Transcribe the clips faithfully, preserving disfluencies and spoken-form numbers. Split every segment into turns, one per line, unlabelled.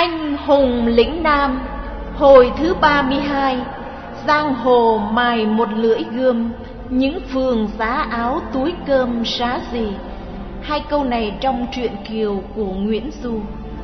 Anh hùng lĩnh Nam, hồi thứ ba mươi hai. Giang hồ mài một lưỡi gươm, những phường giá áo túi cơm giá gì. Hai câu này trong truyện Kiều của Nguyễn Du.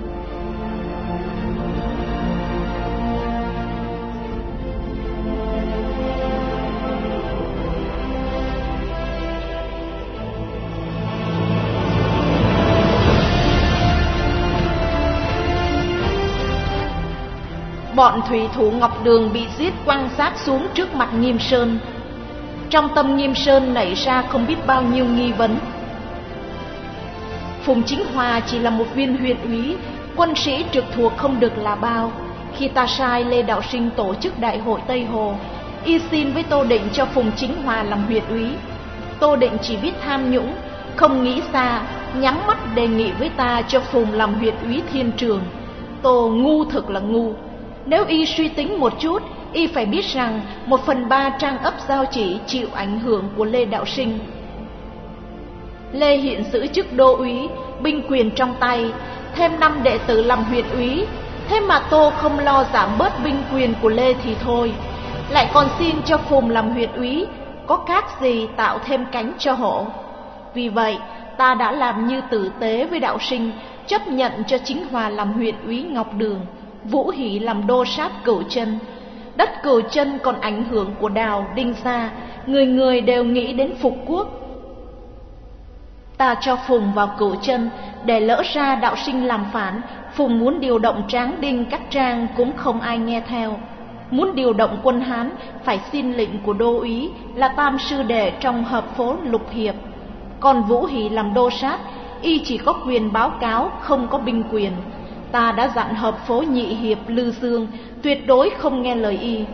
Bọn thủy thủ Ngọc Đường bị giết quăng xác xuống trước mặt Nghiêm Sơn. Trong tâm Nghiêm Sơn nảy ra không biết bao nhiêu nghi vấn. Phùng Chính Hòa chỉ là một viên huyện úy, quân sĩ trực thuộc không được là bao. Khi ta sai Lê Đạo Sinh tổ chức đại hội Tây Hồ, y xin với Tô Định cho Phùng Chính Hòa làm huyện úy. Tô Định chỉ biết tham nhũng, không nghĩ xa, nhắm mắt đề nghị với ta cho Phùng làm huyện úy Thiên Trường. Tô ngu thực là ngu. Nếu y suy tính một chút, y phải biết rằng một phần ba trang ấp Giao Chỉ chịu ảnh hưởng của Lê Đạo Sinh. Lê hiện giữ chức đô úy, binh quyền trong tay, thêm năm đệ tử làm huyện úy. Thế mà Tô không lo giảm bớt binh quyền của Lê thì thôi, lại còn xin cho Phùng làm huyện úy, có khác gì tạo thêm cánh cho hổ. Vì vậy ta đã làm như tử tế với Đạo Sinh, chấp nhận cho Chính Hòa làm huyện úy Ngọc Đường, Vũ Hỷ làm đô sát Cửu Chân. Đất Cửu Chân còn ảnh hưởng của Đào, Đinh Gia, người người đều nghĩ đến phục quốc. Ta cho Phùng vào Cửu Chân, để lỡ ra Đạo Sinh làm phản, Phùng muốn điều động Tráng Đinh Cát Trang cũng không ai nghe theo. Muốn điều động quân Hán phải xin lệnh của đô úy là Tam Sư Đệ trong hợp phố Lục Hiệp. Còn Vũ Hỷ làm đô sát, y chỉ có quyền báo cáo, không có binh quyền. Ta đã dặn hợp phố Nhị Hiệp Lư Dương tuyệt đối không nghe lời y.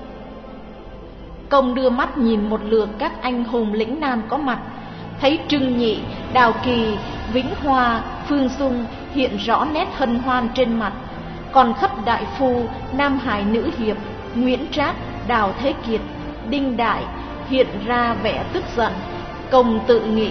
Công đưa mắt nhìn một lượt các anh hùng lĩnh Nam có mặt, thấy Trưng Nhị, Đào Kỳ, Vĩnh Hoa, Phương Dung hiện rõ nét hân hoan trên mặt. Còn Khất Đại Phu, Nam Hải Nữ Hiệp, Nguyễn Trác, Đào Thế Kiệt, Đinh Đại hiện ra vẻ tức giận. Công tự nghĩ,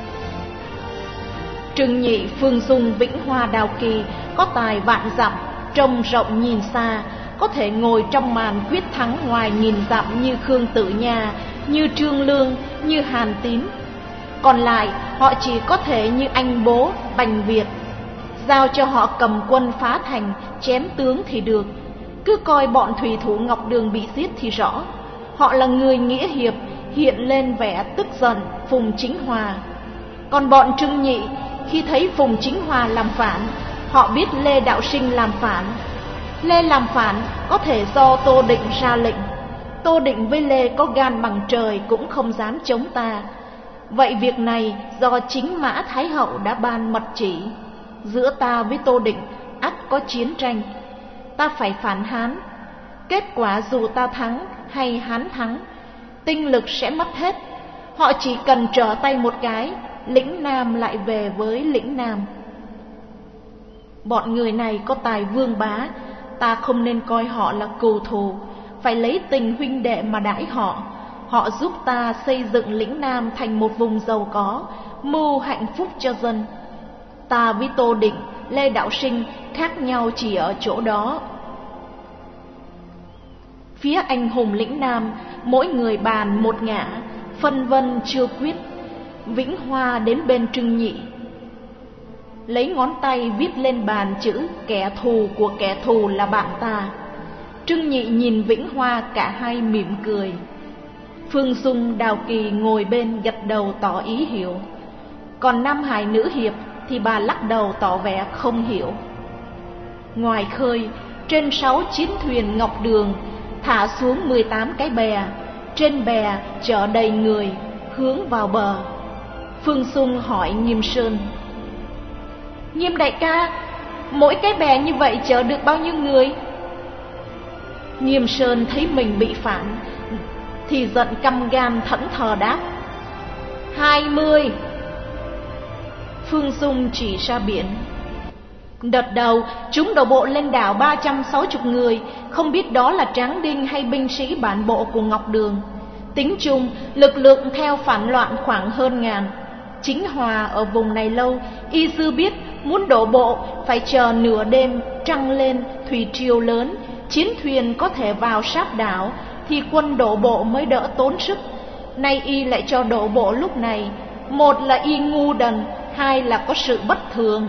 Trưng Nhị, Phương Dung, Vĩnh Hoa, Đào Kỳ có tài vạn dặm, trông rộng nhìn xa, có thể ngồi trong màn quyết thắng ngoài nghìn dặm như Khương Tử Nha, như Trương Lương, như Hàn Tín. Còn lại họ chỉ có thể như anh Bố, Bành Việt. Giao cho họ cầm quân phá thành, chém tướng thì được. Cứ coi bọn thủy thủ Ngọc Đường bị giết thì rõ. Họ là người nghĩa hiệp, hiện lên vẻ tức giận Phùng Chính Hòa. Còn bọn Trưng Nhị, khi thấy Phùng Chính Hòa làm phản, họ biết Lê Đạo Sinh làm phản. Lê làm phản có thể do Tô Định ra lệnh. Tô Định với Lê có gan bằng trời cũng không dám chống ta. Vậy việc này do chính Mã Thái Hậu đã ban mật chỉ. Giữa ta với Tô Định ắt có chiến tranh. Ta phải phản Hán. Kết quả dù ta thắng hay Hán thắng, tinh lực sẽ mất hết. Họ chỉ cần trở tay một cái, lĩnh Nam lại về với lĩnh Nam. Bọn người này có tài vương bá, ta không nên coi họ là cừu thù, phải lấy tình huynh đệ mà đãi họ. Họ giúp ta xây dựng lĩnh Nam thành một vùng giàu có, mưu hạnh phúc cho dân. Ta với Tô Định, Lê Đạo Sinh khác nhau chỉ ở chỗ đó. Phía anh hùng lĩnh Nam, mỗi người bàn một ngả, phân vân chưa quyết. Vĩnh Hoa đến bên Trưng Nhị, lấy ngón tay viết lên bàn chữ kẻ thù của kẻ thù là bạn ta. Trưng Nhị nhìn Vĩnh Hoa, cả hai mỉm cười. Phương Dung, Đào Kỳ ngồi bên gật đầu tỏ ý hiểu. Còn Nam Hải Nữ Hiệp thì bà lắc đầu tỏ vẻ không hiểu. Ngoài khơi, trên sáu chiến thuyền Ngọc Đường thả xuống mười tám cái bè. Trên bè chở đầy người, hướng vào bờ. Phương Dung hỏi Nghiêm Sơn, Nghiêm đại ca, mỗi cái bè như vậy chở được bao nhiêu người? Nghiêm Sơn thấy mình bị phản thì giận căm gan thẫn thờ đáp, Hai mươi. Phương Dung chỉ ra biển. Đợt đầu chúng đổ bộ lên đảo ba trăm sáu mươi người, không biết đó là Tráng Đinh hay binh sĩ bản bộ của Ngọc Đường. Tính chung lực lượng theo phản loạn khoảng hơn ngàn. Chính Hòa ở vùng này lâu, y dư biết Muốn đổ bộ phải chờ nửa đêm trăng lên, thủy triều lớn, chiến thuyền có thể vào sát đảo, thì quân đổ bộ mới đỡ tốn sức. Nay y lại cho đổ bộ lúc này, một là y ngu đần, hai là có sự bất thường.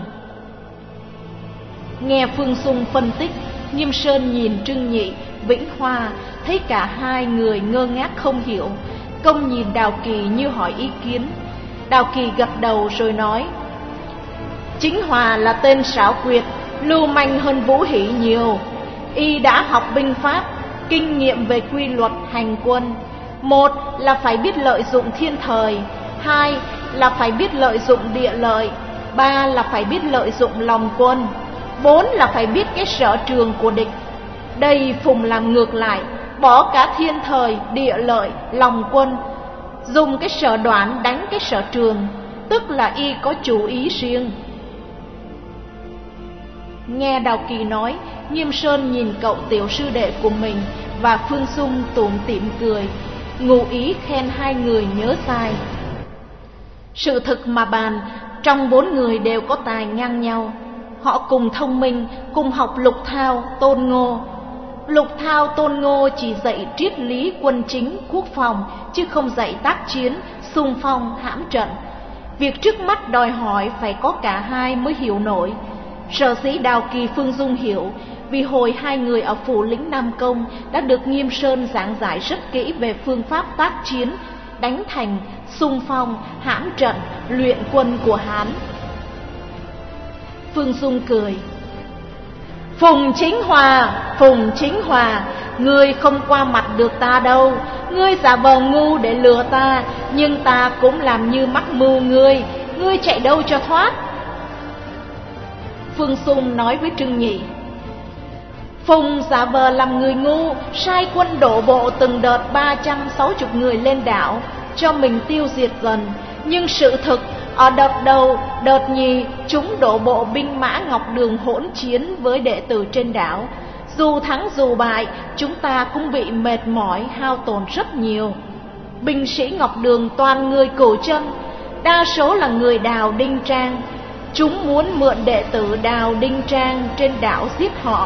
Nghe Phương Dung phân tích, Nghiêm Sơn nhìn Trưng Nhị, Vĩnh Hoa, thấy cả hai người ngơ ngác không hiểu. Công nhìn Đào Kỳ như hỏi ý kiến. Đào Kỳ gật đầu rồi nói: Chính Hòa là tên xảo quyệt, lưu manh hơn Vũ Hỷ nhiều. Y đã học binh pháp, kinh nghiệm về quy luật hành quân. Một là phải biết lợi dụng thiên thời, hai là phải biết lợi dụng địa lợi, ba là phải biết lợi dụng lòng quân, bốn là phải biết cái sở trường của địch. Đây Phùng làm ngược lại, bỏ cả thiên thời, địa lợi, lòng quân, dùng cái sở đoán đánh cái sở trường, tức là y có chủ ý riêng. Nghe Đào Kỳ nói, Nghiêm Sơn nhìn cậu tiểu sư đệ của mình và Phương Dung tủm tỉm cười, ngụ ý khen hai người nhớ sai. Sự thực mà bàn, trong bốn người đều có tài ngang nhau. Họ cùng thông minh, cùng học Lục Thao, Tôn Ngô. Lục Thao, Tôn Ngô chỉ dạy triết lý quân chính, quốc phòng, chứ không dạy tác chiến, xung phong, hãm trận. Việc trước mắt đòi hỏi phải có cả hai mới hiểu nổi. Sở dĩ Đào Kỳ, Phương Dung hiểu, vì hồi hai người ở phủ lĩnh Nam Công đã được Nghiêm Sơn giảng giải rất kỹ về phương pháp tác chiến, đánh thành, xung phong, hãm trận, luyện quân của Hán. Phương Dung cười: Phùng Chính Hòa, Phùng Chính Hòa, ngươi không qua mặt được ta đâu. Ngươi giả vờ ngu để lừa ta, nhưng ta cũng làm như mắc mưu ngươi, ngươi chạy đâu cho thoát. Phương Dung nói với Trưng Nhị: Phùng giả vờ làm người ngu, sai quân đổ bộ từng đợt ba trăm sáu mươi người lên đảo, cho mình tiêu diệt dần. Nhưng sự thực, ở đợt đầu, đợt nhì, chúng đổ bộ binh mã Ngọc Đường hỗn chiến với đệ tử trên đảo. Dù thắng dù bại, chúng ta cũng bị mệt mỏi, hao tổn rất nhiều. Binh sĩ Ngọc Đường toàn người Cửu Chân, đa số là người Đào Đinh Trang. Chúng muốn mượn đệ tử Đào Đinh Trang trên đảo giết họ.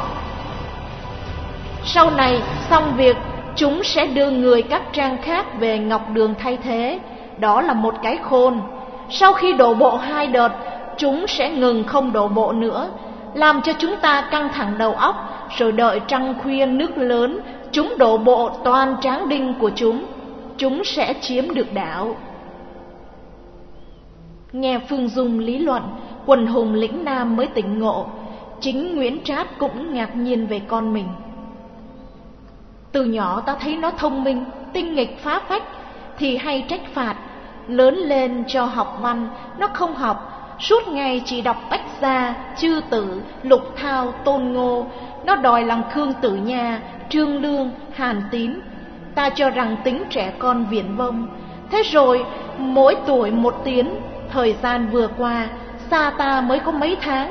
Sau này xong việc, chúng sẽ đưa người các trang khác về Ngọc Đường thay thế. Đó là một cái khôn. Sau khi đổ bộ hai đợt, chúng sẽ ngừng không đổ bộ nữa, làm cho chúng ta căng thẳng đầu óc. Rồi đợi trăng khuya nước lớn, chúng đổ bộ toàn tráng đinh của chúng, chúng sẽ chiếm được đảo. Nghe Phương Dung lý luận, quần hùng lĩnh Nam mới tỉnh ngộ. Chính Nguyễn Trát cũng ngạc nhiên về con mình. Từ nhỏ ta thấy nó thông minh, tinh nghịch phá phách, thì hay trách phạt. Lớn lên cho học văn, nó không học, suốt ngày chỉ đọc Bách Gia, Chư Tử, Lục Thao, Tôn Ngô. Nó đòi làm Khương Tử Nha, Trương Lương, Hàn Tín. Ta cho rằng tính trẻ con viển vông. Thế rồi mỗi tuổi một tiến. Thời gian vừa qua, xa ta mới có mấy tháng,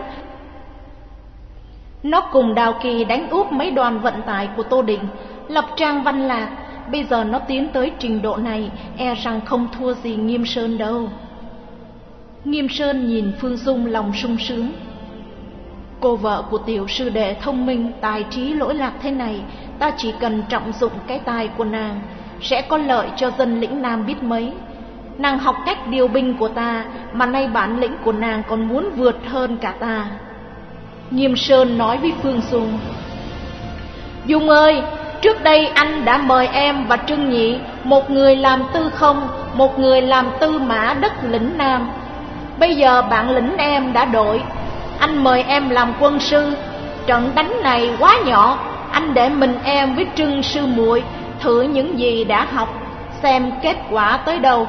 nó cùng Đào Kỳ đánh úp mấy đoàn vận tải của Tô Định, lập trang Văn Lạc. Bây giờ nó tiến tới trình độ này, e rằng không thua gì Nghiêm Sơn đâu. Nghiêm Sơn nhìn Phương Dung lòng sung sướng. Cô vợ của tiểu sư đệ thông minh, tài trí lỗi lạc thế này, ta chỉ cần trọng dụng cái tài của nàng, sẽ có lợi cho dân lĩnh Nam biết mấy. Nàng học cách điều binh của ta, mà nay bản lĩnh của nàng còn muốn vượt hơn cả ta. Nghiêm Sơn nói với Phương Dung: Dung ơi, trước đây anh đã mời em và Trưng Nhị, một người làm tư không, một người làm tư mã đất lĩnh Nam. Bây giờ bản lĩnh em đã đổi, anh mời em làm quân sư. Trận đánh này quá nhỏ, anh để mình em với Trưng sư muội thử những gì đã học, xem kết quả tới đâu.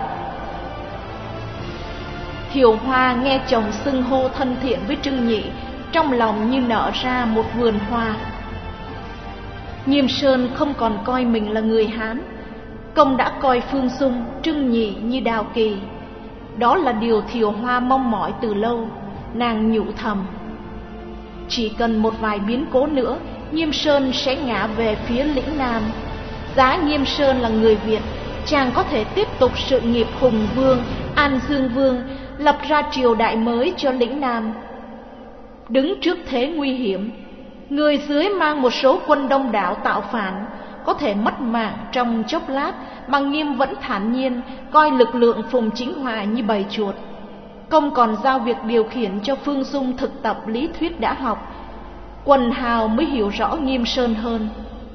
Thiều Hoa nghe chồng xưng hô thân thiện với Trưng Nhị, trong lòng như nở ra một vườn hoa. Nghiêm Sơn không còn coi mình là người Hán, công đã coi Phương Dung, Trưng Nhị như Đào Kỳ. Đó là điều Thiều Hoa mong mỏi từ lâu. Nàng nhủ thầm, chỉ cần một vài biến cố nữa, Nghiêm Sơn sẽ ngã về phía lĩnh Nam. Giá Nghiêm Sơn là người Việt, chàng có thể tiếp tục sự nghiệp Hùng Vương, An Dương Vương, lập ra triều đại mới cho lĩnh Nam. Đứng trước thế nguy hiểm, người dưới mang một số quân đông đảo tạo phản, có thể mất mạng trong chốc lát, mà Nghiêm vẫn thản nhiên coi lực lượng Phùng Chính Hòa như bầy chuột. Công còn giao việc điều khiển cho Phương Dung thực tập lý thuyết đã học. Quần hào mới hiểu rõ Nghiêm Sơn hơn.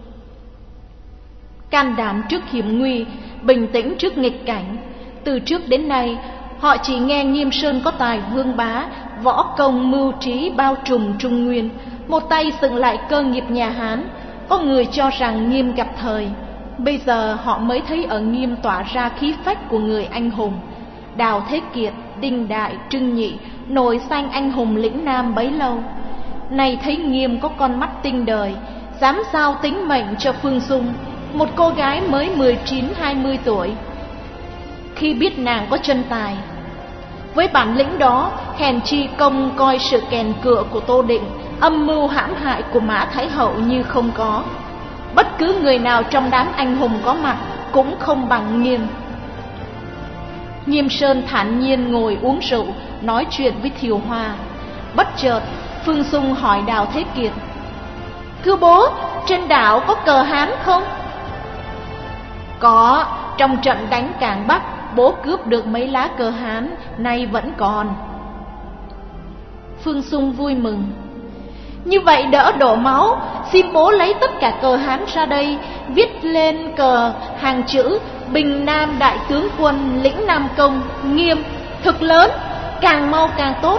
Can đảm trước hiểm nguy, bình tĩnh trước nghịch cảnh. Từ trước đến nay, họ chỉ nghe Nghiêm Sơn có tài vương bá, võ công mưu trí bao trùm Trung Nguyên, một tay dựng lại cơ nghiệp nhà Hán. Có người cho rằng Nghiêm gặp thời. Bây giờ họ mới thấy ở Nghiêm tỏa ra khí phách của người anh hùng. Đào Thế Kiệt, Đinh Đại, Trưng Nhị nổi danh anh hùng lĩnh Nam bấy lâu, nay thấy Nghiêm có con mắt tinh đời, dám giao tính mệnh cho Phương Dung, một cô gái mới mười chín hai mươi tuổi. Khi biết nàng có chân tài, với bản lĩnh đó, hèn chi Công coi sự kèn cựa của Tô Định, âm mưu hãm hại của Mã Thái Hậu như không có. Bất cứ người nào trong đám anh hùng có mặt cũng không bằng Nghiêm. Nghiêm Sơn thản nhiên ngồi uống rượu, nói chuyện với Thiều Hoa. Bất chợt, Phương Dung hỏi Đào Thế Kiệt: "Thưa bố, trên đảo có cờ Hán không?" "Có, trong trận đánh Cảng Bắc, bố cướp được mấy lá cờ Hán, nay vẫn còn." Phương Dung vui mừng: "Như vậy đỡ đổ máu, xin bố lấy tất cả cờ Hán ra đây, viết lên cờ hàng chữ Bình Nam Đại Tướng Quân lĩnh Nam Công Nghiêm, thực lớn, càng mau càng tốt."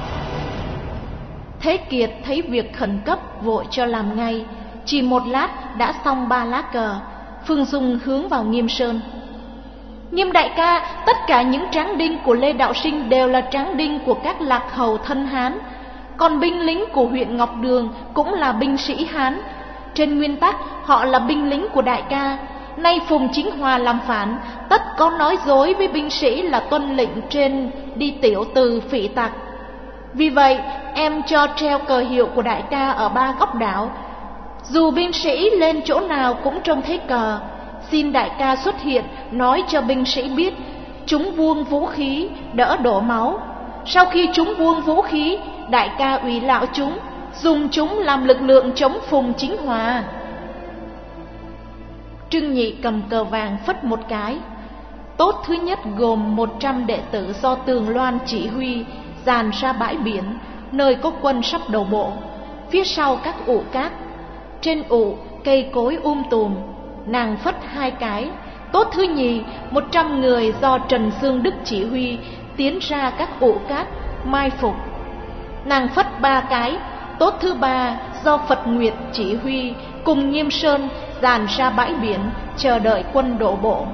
Thế Kiệt thấy việc khẩn cấp, vội cho làm ngay. Chỉ một lát đã xong ba lá cờ. Phương Dung hướng vào Nghiêm Sơn: "Nghiêm đại ca, tất cả những tráng đinh của Lê Đạo Sinh đều là tráng đinh của các lạc hầu thân Hán. Còn binh lính của huyện Ngọc Đường cũng là binh sĩ Hán. Trên nguyên tắc họ là binh lính của đại ca. Nay Phùng Chính Hòa làm phản, tất có nói dối với binh sĩ là tuân lệnh trên đi tiểu từ phỉ tặc. Vì vậy em cho treo cờ hiệu của đại ca ở ba góc đảo. Dù binh sĩ lên chỗ nào cũng trông thấy cờ. Xin đại ca xuất hiện, nói cho binh sĩ biết, chúng buông vũ khí, đỡ đổ máu. Sau khi chúng buông vũ khí, đại ca ủy lạo chúng, dùng chúng làm lực lượng chống Phùng Chính Hòa." Trưng Nhị cầm cờ vàng phất một cái. Tốt thứ nhất gồm một trăm đệ tử do Tường Loan chỉ huy, dàn ra bãi biển, nơi có quân sắp đổ bộ. Phía sau các ụ cát, trên ụ cây cối um tùm. Nàng phất hai cái. Tốt thứ nhì, một trăm người do Trần Dương Đức chỉ huy, tiến ra các ụ cát mai phục. Nàng phất ba cái. Tốt thứ ba, do Phật Nguyệt chỉ huy, cùng Nghiêm Sơn dàn ra bãi biển, chờ đợi quân đổ bộ.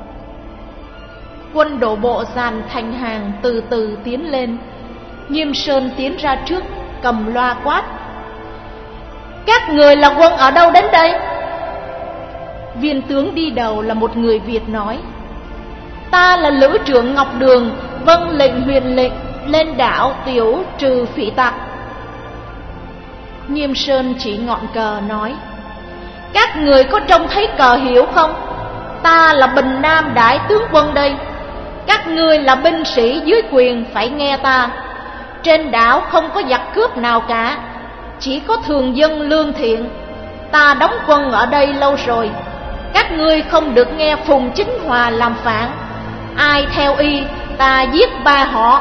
Quân đổ bộ dàn thành hàng, từ từ tiến lên. Nghiêm Sơn tiến ra trước, cầm loa quát: "Các người là quân ở đâu đến đây?" Viên tướng đi đầu là một người Việt nói: "Ta là lữ trưởng Ngọc Đường, vâng lệnh huyền lệnh lên đảo tiểu trừ phỉ tặc." Nghiêm Sơn chỉ ngọn cờ nói: "Các người có trông thấy cờ hiệu không? Ta là Bình Nam Đại Tướng Quân đây. Các ngươi là binh sĩ dưới quyền, phải nghe ta. Trên đảo không có giặc cướp nào cả, chỉ có thường dân lương thiện. Ta đóng quân ở đây lâu rồi. Các ngươi không được nghe Phùng Chính Hòa làm phản. Ai theo y, ta giết ba họ."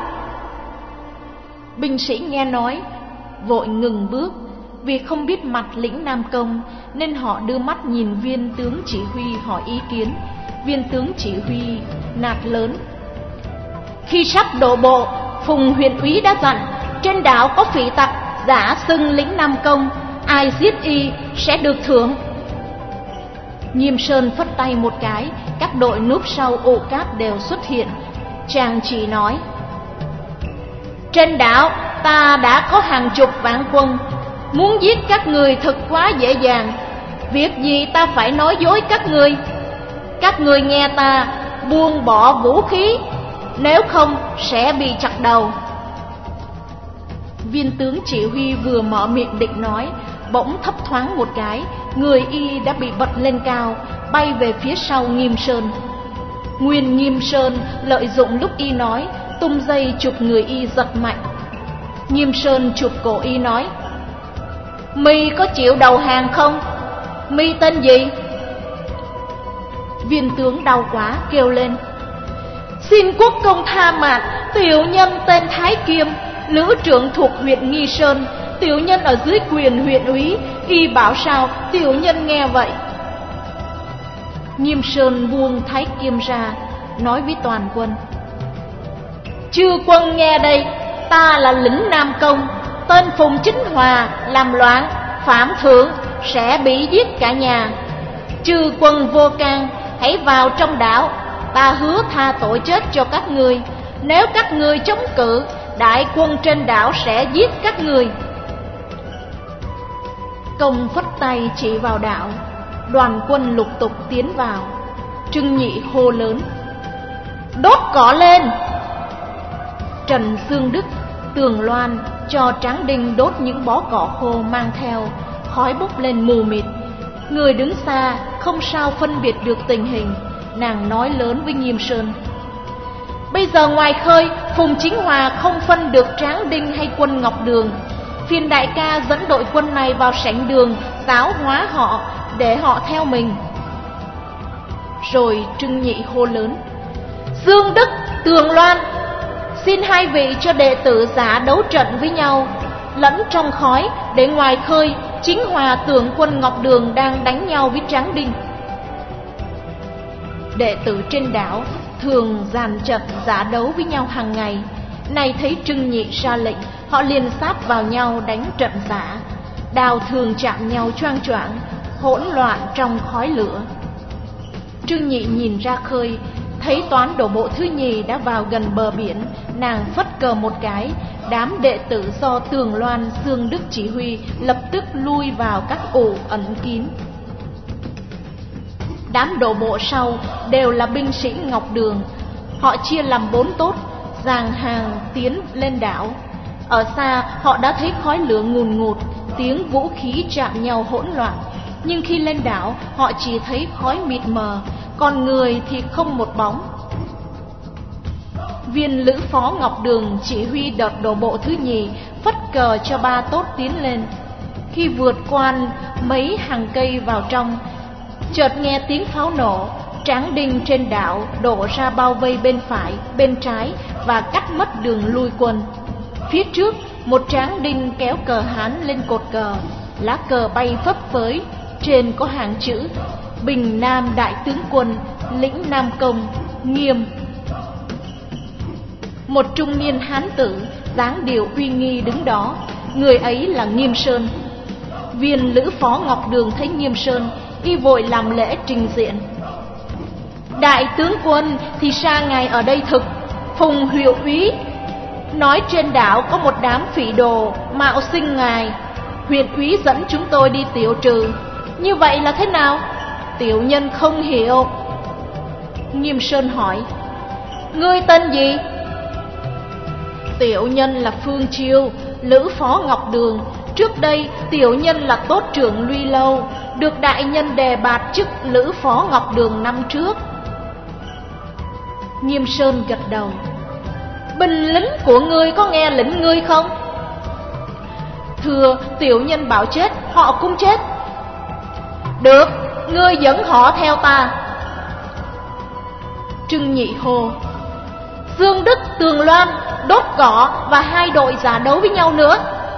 Binh sĩ nghe nói, vội ngừng bước. Vì không biết mặt lĩnh Nam Công, nên họ đưa mắt nhìn viên tướng chỉ huy hỏi ý kiến. Viên tướng chỉ huy nạt lớn: "Khi sắp đổ bộ, Phùng huyện úy đã dặn, trên đảo có phỉ tặc giả xưng lĩnh Nam Công, ai giết y sẽ được thưởng." Nghiêm Sơn phất tay một cái, các đội núp sau ụ cát đều xuất hiện. Chàng chỉ nói: "Trên đảo ta đã có hàng chục vạn quân, muốn giết các người thật quá dễ dàng. Việc gì ta phải nói dối các ngươi? Các ngươi nghe ta, buông bỏ vũ khí, nếu không sẽ bị chặt đầu." Viên tướng chỉ huy vừa mở miệng định nói, bỗng thấp thoáng một cái, người y đã bị bật lên cao, bay về phía sau Nghiêm Sơn. Nguyên Nghiêm Sơn lợi dụng lúc y nói, tung dây chụp người y giật mạnh. Nghiêm Sơn chụp cổ y nói: "Mi có chịu đầu hàng không? Mi tên gì?" Viên tướng đau quá kêu lên: "Xin quốc công tha mạng, tiểu nhân tên Thái Kiêm, lữ trưởng thuộc huyện Nghi Sơn. Tiểu nhân ở dưới quyền huyện úy, y bảo sao tiểu nhân nghe vậy." Nghiêm Sơn buông Thái Kiêm ra, nói với toàn quân: "Chư quân nghe đây, ta là lĩnh Nam Công, tên Phùng Chính Hòa, làm loạn phạm thượng sẽ bị giết cả nhà. Chư quân vô can, hãy vào trong đảo, ta hứa tha tội chết cho các ngươi. Nếu các ngươi chống cự, đại quân trên đảo sẽ giết các ngươi." Công phất tay chỉ vào đảo, đoàn quân lục tục tiến vào. Trưng Nhị hô lớn: "Đốt cỏ lên!" Trần Dương Đức, Tường Loan cho Tráng Đinh đốt những bó cỏ khô mang theo, khói bốc lên mù mịt. Người đứng xa không sao phân biệt được tình hình, nàng nói lớn với Nghiêm Sơn: "Bây giờ ngoài khơi, Phùng Chính Hòa không phân được Tráng Đinh hay quân Ngọc Đường. Phiền đại ca dẫn đội quân này vào sảnh đường, giáo hóa họ để họ theo mình." Rồi Trưng Nhị hô lớn: "Dương Đức, Tường Loan, xin hai vị cho đệ tử giả đấu trận với nhau, lẫn trong khói, để ngoài khơi Chính Hòa tưởng quân Ngọc Đường đang đánh nhau với Tráng Đinh." Đệ tử trên đảo thường dàn trận giả đấu với nhau hàng ngày. Nay thấy Trưng Nhị ra lệnh, họ liền sáp vào nhau đánh trận giả. Đao thường chạm nhau choang choạng, hỗn loạn trong khói lửa. Trưng Nhị nhìn ra khơi, thấy toán đổ bộ thứ nhì đã vào gần bờ biển, nàng phất cờ một cái, đám đệ tử do Tường Loan, Dương Đức chỉ huy lập tức lui vào các ổ ẩn kín. Đám đổ bộ sau đều là binh sĩ Ngọc Đường, họ chia làm bốn tốt, dàn hàng tiến lên đảo. Ở xa họ đã thấy khói lửa ngùn ngụt, tiếng vũ khí chạm nhau hỗn loạn, nhưng khi lên đảo họ chỉ thấy khói mịt mờ, còn người thì không một bóng. Viên lữ phó Ngọc Đường chỉ huy đợt đổ bộ thứ nhì phất cờ cho ba tốt tiến lên. Khi vượt qua mấy hàng cây vào trong, chợt nghe tiếng pháo nổ. Tráng Đinh trên đảo đổ ra bao vây bên phải, bên trái và cắt mất đường lui quân. Phía trước, một Tráng Đinh kéo cờ Hán lên cột cờ, lá cờ bay phấp phới, trên có hàng chữ: Bình Nam Đại Tướng Quân, lĩnh Nam Công, Nghiêm. Một trung niên hán tử dáng điệu uy nghi đứng đó, người ấy là Nghiêm Sơn. Viên lữ phó Ngọc Đường thấy Nghiêm Sơn, y vội làm lễ trình diện: "Đại tướng quân, thì ra ngài ở đây thực. Phùng hiệu úy nói trên đảo có một đám phỉ đồ mạo xưng ngài, huyện úy dẫn chúng tôi đi tiểu trừ. Như vậy là thế nào? Tiểu nhân không hiểu." Nghiêm Sơn hỏi: "Ngươi tên gì?" "Tiểu nhân là Phương Chiêu, lữ phó Ngọc Đường. Trước đây tiểu nhân là tốt trưởng Luy Lâu, được đại nhân đề bạt chức lữ phó Ngọc Đường năm trước." Nghiêm Sơn gật đầu: "Binh lính của ngươi có nghe lệnh ngươi không?" "Thưa, tiểu nhân bảo chết, họ cũng chết." "Được, ngươi dẫn họ theo ta." Trưng Nhị hô: "Dương Đức, Tường Loan, đốt cỏ và hai đội giả đấu với nhau nữa."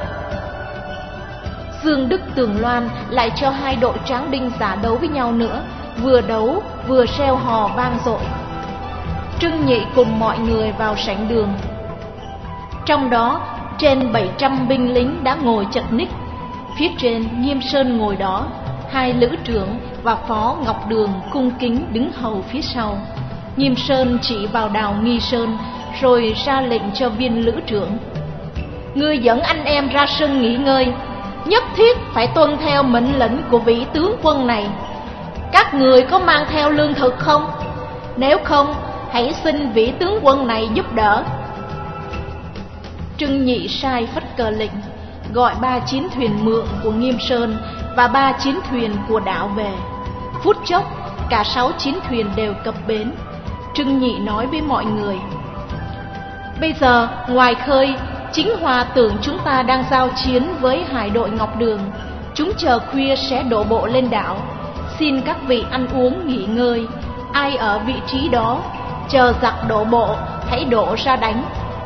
Dương Đức, Tường Loan lại cho hai đội Tráng Đinh giả đấu với nhau nữa, vừa đấu vừa reo hò vang dội. Trưng Nhị cùng mọi người vào sảnh đường. Trong đó trên bảy trăm binh lính đã ngồi chật ních. Phía trên Nghiêm Sơn ngồi đó, hai lữ trưởng và phó Ngọc Đường cung kính đứng hầu phía sau. Nghiêm Sơn chỉ vào Đào Nghi Sơn, rồi ra lệnh cho viên lữ trưởng: "Ngươi dẫn anh em ra sân nghỉ ngơi, nhất thiết phải tuân theo mệnh lệnh của vị tướng quân này. Các người có mang theo lương thực không? Nếu không, hãy xin vị tướng quân này giúp đỡ." Trưng Nhị sai phất cờ lệnh, gọi ba chiến thuyền mượn của Nghiêm Sơn và ba chiến thuyền của đảo về. Phút chốc, cả sáu chiến thuyền đều cập bến. Trưng Nhị nói với mọi người: "Bây giờ ngoài khơi, Chính Hòa tưởng chúng ta đang giao chiến với hải đội Ngọc Đường. Chúng chờ khuya sẽ đổ bộ lên đảo. Xin các vị ăn uống nghỉ ngơi. Ai ở vị trí đó, chờ giặc đổ bộ, hãy đổ ra đánh.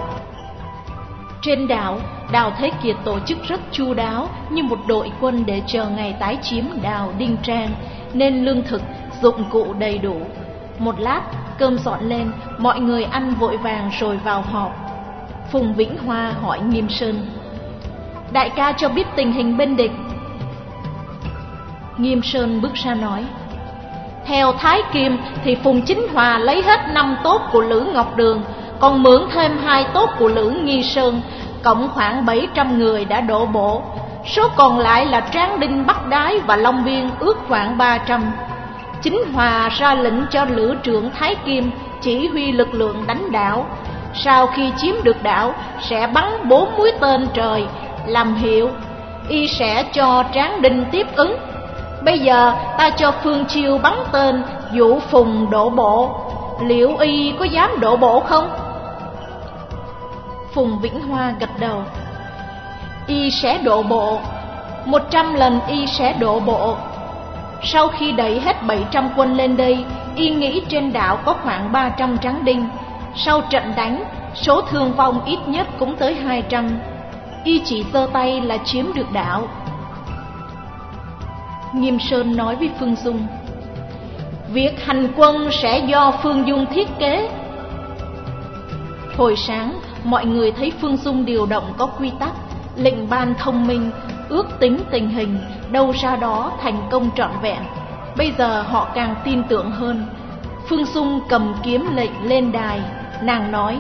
Trên đảo, Đào Thế Kiệt tổ chức rất chu đáo như một đội quân để chờ ngày tái chiếm đảo Đinh Trang, nên lương thực, dụng cụ đầy đủ. Một lát, cơm dọn lên, mọi người ăn vội vàng rồi vào họp. Phùng Vĩnh Hoa hỏi Nghiêm Sơn: đại ca cho biết tình hình bên địch. Nghiêm Sơn bước ra nói: theo Thái Kim thì Phùng Chính Hòa lấy hết năm tốt của Lữ Ngọc Đường, còn mượn thêm hai tốt của Lữ Nghi Sơn, cộng khoảng bảy trăm người đã đổ bộ. Số còn lại là Tráng Đinh, Bắc Đái và Long Biên, ước khoảng ba trăm. Chính Hòa ra lệnh cho Lữ trưởng Thái Kim chỉ huy lực lượng đánh đảo. Sau khi chiếm được đảo sẽ bắn bốn mũi tên trời làm hiệu. Y sẽ cho Tráng Đinh tiếp ứng. Bây giờ ta cho Phương Chiêu bắn tên dụ Phùng đổ bộ. Liệu Y có dám đổ bộ không? Phùng Vĩnh Hoa gật đầu: Y sẽ đổ bộ. Một trăm lần Y sẽ đổ bộ. Sau khi đẩy hết bảy trăm quân lên đây, Y nghĩ trên đảo có khoảng ba trăm Tráng Đinh. Sau trận đánh, số thương vong ít nhất cũng tới hai trăm. Y chỉ giơ tay là chiếm được đảo. Nghiêm Sơn nói với Phương Dung: việc hành quân sẽ do Phương Dung thiết kế. Hồi sáng, mọi người thấy Phương Dung điều động có quy tắc, lệnh ban thông minh, ước tính tình hình, đâu ra đó thành công trọn vẹn. Bây giờ họ càng tin tưởng hơn. Phương Dung cầm kiếm lệnh lên đài, nàng nói: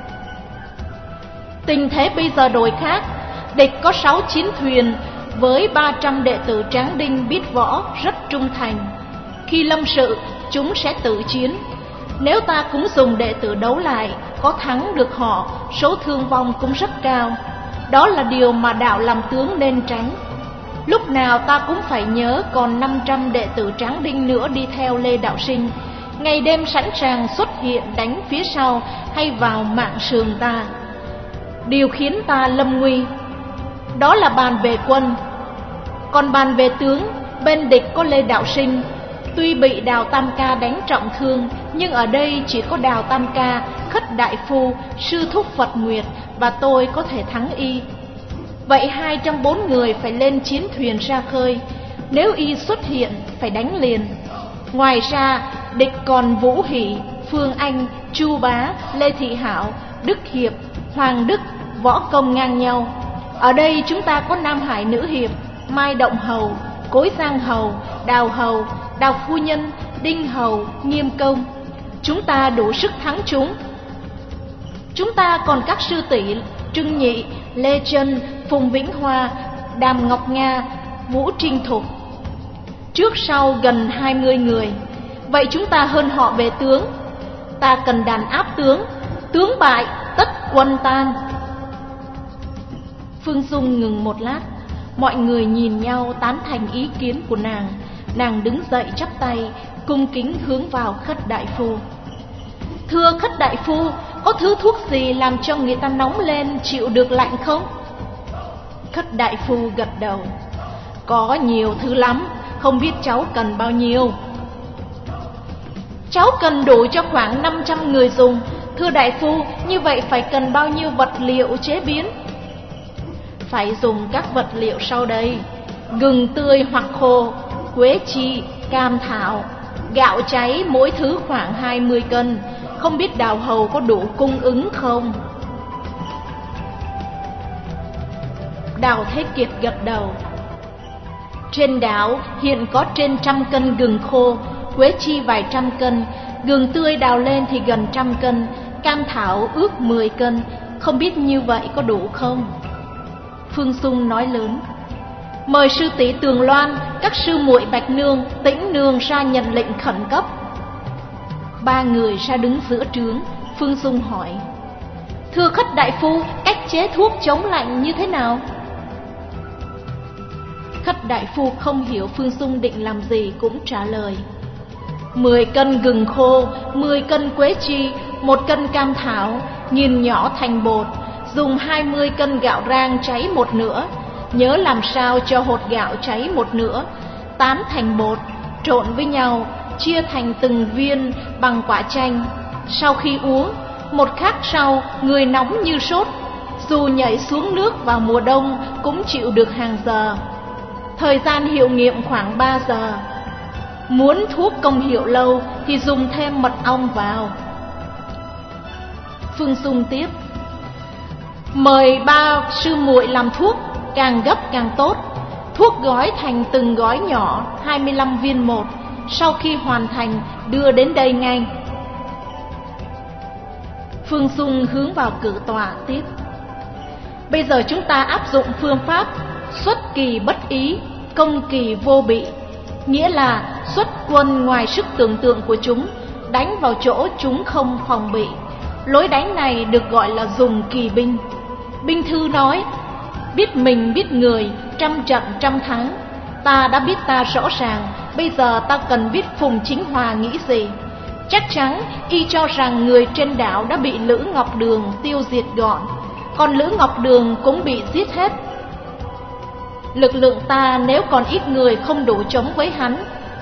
tình thế bây giờ đổi khác. Địch có sáu chiến thuyền với ba trăm đệ tử Tráng Đinh biết võ, rất trung thành. Khi lâm sự, chúng sẽ tự chiến. Nếu ta cũng dùng đệ tử đấu lại, có thắng được họ, số thương vong cũng rất cao. Đó là điều mà đạo làm tướng nên tránh. Lúc nào ta cũng phải nhớ còn năm trăm đệ tử Tráng Đinh nữa đi theo Lê Đạo Sinh, ngày đêm sẵn sàng xuất hiện đánh phía sau hay vào mạng sườn ta. Điều khiến ta lâm nguy, đó là bàn về quân. Còn bàn về tướng, bên địch có Lê Đạo Sinh. Tuy bị Đào Tam Ca đánh trọng thương, nhưng ở đây chỉ có Đào Tam Ca, Khất Đại Phu, Sư Thúc Phật Nguyệt và tôi có thể thắng Y. Vậy hai trong bốn người phải lên chiến thuyền ra khơi. Nếu Y xuất hiện phải đánh liền. Ngoài ra, địch còn Vũ Hỷ, Phương Anh, Chu Bá, Lê Thị Hảo, Đức Hiệp, Hoàng Đức, võ công ngang nhau. Ở đây chúng ta có Nam Hải Nữ Hiệp, Mai Động Hầu, Cối Giang Hầu, Đào Hầu, Đào Phu Nhân, Đinh Hầu, Nghiêm Công. Chúng ta đủ sức thắng chúng. Chúng ta còn các sư tỷ Trưng Nhị, Lê Trân, Phùng Vĩnh Hoa, Đàm Ngọc Nga, Vũ Trinh Thục. Trước sau gần hai mươi người. Vậy chúng ta hơn họ về tướng. Ta cần đàn áp tướng. Tướng bại, tất quân tan. Phương Dung ngừng một lát. Mọi người nhìn nhau tán thành ý kiến của nàng. Nàng đứng dậy chắp tay, cung kính hướng vào Khất Đại Phu. Thưa Khất Đại Phu, có thứ thuốc gì làm cho người ta nóng lên chịu được lạnh không? Khất Đại Phu gật đầu. Có nhiều thứ lắm, không biết cháu cần bao nhiêu. Cháu cần đủ cho khoảng năm trăm người dùng. Thưa Đại Phu, như vậy phải cần bao nhiêu vật liệu chế biến? Phải dùng các vật liệu sau đây: gừng tươi hoặc khô, quế chi, cam thảo, gạo cháy, mỗi thứ khoảng hai mươi cân. Không biết Đào Hầu có đủ cung ứng không? Đào Thế Kiệt gật đầu. Trên đảo hiện có trên trăm cân gừng khô, quế chi vài trăm cân, gừng tươi đào lên thì gần trăm cân, cam thảo ước mười cân. Không biết như vậy có đủ không? Phương Dung nói lớn: mời sư tỷ Tường Loan, các sư muội Bạch Nương, Tĩnh Nương ra nhận lệnh khẩn cấp. Ba người ra đứng giữa trướng. Phương Dung hỏi: thưa Khất Đại Phu, cách chế thuốc chống lạnh như thế nào? Khất Đại Phu không hiểu Phương Dung định làm gì cũng trả lời: mười cân gừng khô, mười cân quế chi, một cân cam thảo, nghiền nhỏ thành bột, dùng hai mươi cân gạo rang cháy một nửa, nhớ làm sao cho hột gạo cháy một nửa, tán thành bột, trộn với nhau, chia thành từng viên bằng quả chanh. Sau khi uống, một khắc sau người nóng như sốt, dù nhảy xuống nước vào mùa đông cũng chịu được hàng giờ. Thời gian hiệu nghiệm khoảng ba giờ. Muốn thuốc công hiệu lâu thì dùng thêm mật ong vào. Phương Dung tiếp: mời ba sư muội làm thuốc, càng gấp càng tốt. Thuốc gói thành từng gói nhỏ, hai mươi lăm viên một. Sau khi hoàn thành đưa đến đây ngay. Phương Dung hướng vào cử tọa tiếp: bây giờ chúng ta áp dụng phương pháp xuất kỳ bất ý, công kỳ vô bị. Nghĩa là xuất quân ngoài sức tưởng tượng của chúng, đánh vào chỗ chúng không phòng bị. Lối đánh này được gọi là dùng kỳ binh. Binh thư nói: biết mình biết người, trăm trận trăm thắng. Ta đã biết ta rõ ràng, bây giờ ta cần biết Phùng Chính Hòa nghĩ gì. Chắc chắn y cho rằng người trên đảo đã bị Lữ Ngọc Đường tiêu diệt gọn, còn Lữ Ngọc Đường cũng bị giết hết. Lực lượng ta nếu còn ít người không đủ chống với hắn.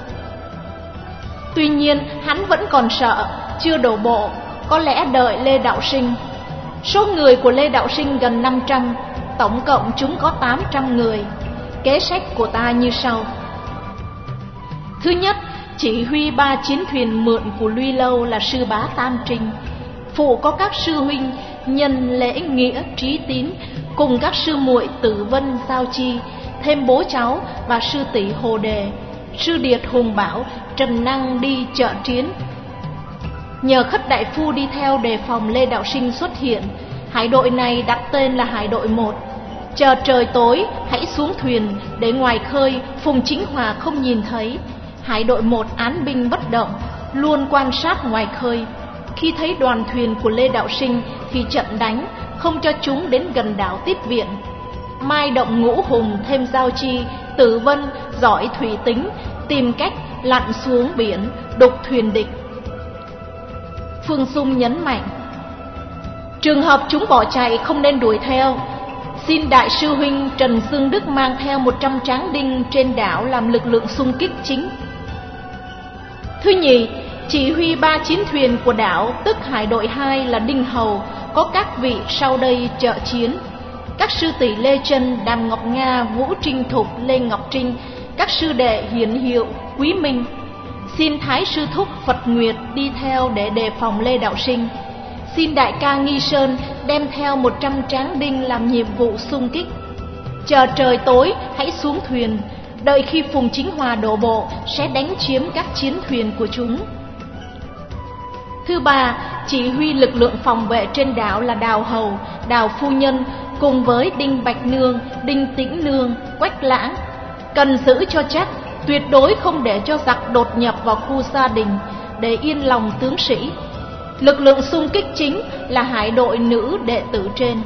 Tuy nhiên hắn vẫn còn sợ, chưa đổ bộ, có lẽ đợi Lê Đạo Sinh. Số người của Lê Đạo Sinh gần năm trăm, tổng cộng chúng có tám trăm người. Kế sách của ta như sau: thứ nhất, chỉ huy ba chiến thuyền mượn của Luy Lâu là sư bá Tam Trinh, phụ có các sư huynh Nhân, Lễ, Nghĩa, Trí Tín, cùng các sư muội Tử Vân, Giao Chi, thêm bố cháu và sư tỷ Hồ Đề, sư điệt Hùng Bảo, Trần Năng đi trợ chiến. Nhờ Khất đại phu đi theo đề phòng Lê Đạo Sinh xuất hiện. Hải đội này đặt tên là Hải đội một. Chờ trời tối hãy xuống thuyền, để ngoài khơi Phùng Chính Hòa không nhìn thấy. Hải đội một án binh bất động, luôn quan sát ngoài khơi. Khi thấy đoàn thuyền của Lê Đạo Sinh thì trận đánh, không cho chúng đến gần đảo tiếp viện. Mai động Ngũ Hùng thêm Giao Chi, Tử Vân giỏi thủy tính, tìm cách lặn xuống biển đục thuyền địch. Phương Dung nhấn mạnh: trường hợp chúng bỏ chạy không nên đuổi theo. Xin đại sư huynh Trần Dương Đức mang theo một trăm tráng đinh trên đảo làm lực lượng xung kích chính. Thứ nhì, chỉ huy ba chiến thuyền của đảo, tức Hải đội hai là Đinh Hầu, có các vị sau đây trợ chiến: các sư tỷ Lê Trân, Đàm Ngọc Nga, Vũ Trinh Thục, Lê Ngọc Trinh, các sư đệ Hiển Hiệu, Quý Minh. Xin Thái sư thúc Phật Nguyệt đi theo để đề phòng Lê Đạo Sinh. Xin đại ca Nghi Sơn đem theo một trăm tráng đinh làm nhiệm vụ xung kích. Chờ trời tối hãy xuống thuyền, đợi khi Phùng Chính Hòa đổ bộ sẽ đánh chiếm các chiến thuyền của chúng. Thứ ba, chỉ huy lực lượng phòng vệ trên đảo là Đào Hầu, Đào Phu Nhân cùng với Đinh Bạch Nương, Đinh Tĩnh Nương, Quách Lãng. Cần giữ cho chắc, tuyệt đối không để cho giặc đột nhập vào khu gia đình, để yên lòng tướng sĩ. Lực lượng xung kích chính là hải đội nữ đệ tử trên.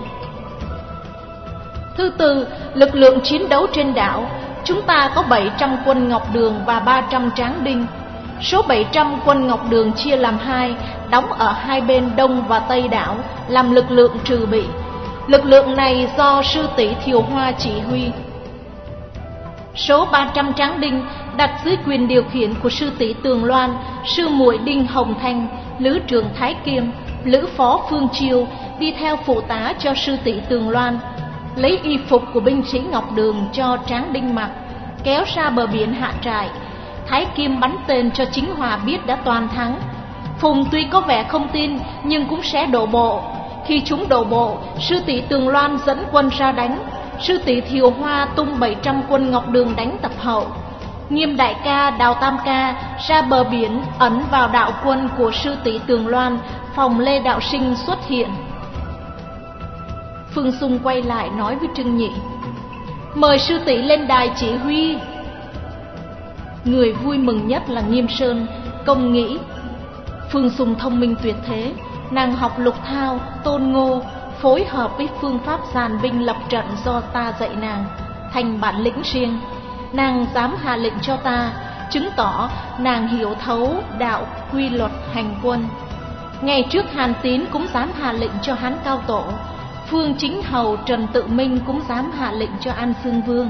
Thứ tư, lực lượng chiến đấu trên đảo. Chúng ta có bảy trăm quân Ngọc Đường và ba trăm tráng đinh. Số bảy trăm quân Ngọc Đường chia làm hai, đóng ở hai bên đông và tây đảo, làm lực lượng trừ bị. Lực lượng này do sư tỷ Thiều Hoa chỉ huy. Số ba trăm tráng đinh đặt dưới quyền điều khiển của sư tỷ Tường Loan, sư muội Đinh Hồng Thanh, lữ trưởng Thái Kiêm, lữ phó Phương Chiêu đi theo phụ tá cho sư tỷ Tường Loan, lấy y phục của binh sĩ Ngọc Đường cho tráng đinh mặc, kéo ra bờ biển hạ trại. Thái Kiêm bắn tên cho Chính Hòa biết đã toàn thắng. Phùng tuy có vẻ không tin nhưng cũng sẽ đổ bộ. Khi chúng đổ bộ, sư tỷ Tường Loan dẫn quân ra đánh. Sư tỷ Thiều Hoa tung bảy trăm quân Ngọc Đường đánh tập hậu. Nghiêm đại ca Đào Tam ca ra bờ biển ẩn vào đạo quân của sư tỷ Tường Loan, phòng Lê Đạo Sinh xuất hiện. Phương Dung quay lại nói với Trưng Nhị: mời sư tỷ lên đài chỉ huy. Người vui mừng nhất là Nghiêm Sơn, công nghĩ: Phương Dung thông minh tuyệt thế, nàng học Lục Thao, Tôn Ngô, phối hợp với phương pháp dàn binh lập trận do ta dạy nàng, thành bản lĩnh riêng. Nàng dám hạ lệnh cho ta, chứng tỏ nàng hiểu thấu đạo quy luật hành quân. Ngày trước Hàn Tín cũng dám hạ lệnh cho Hán Cao Tổ, Phương Chính Hầu Trần Tự Minh cũng dám hạ lệnh cho An Xương Vương.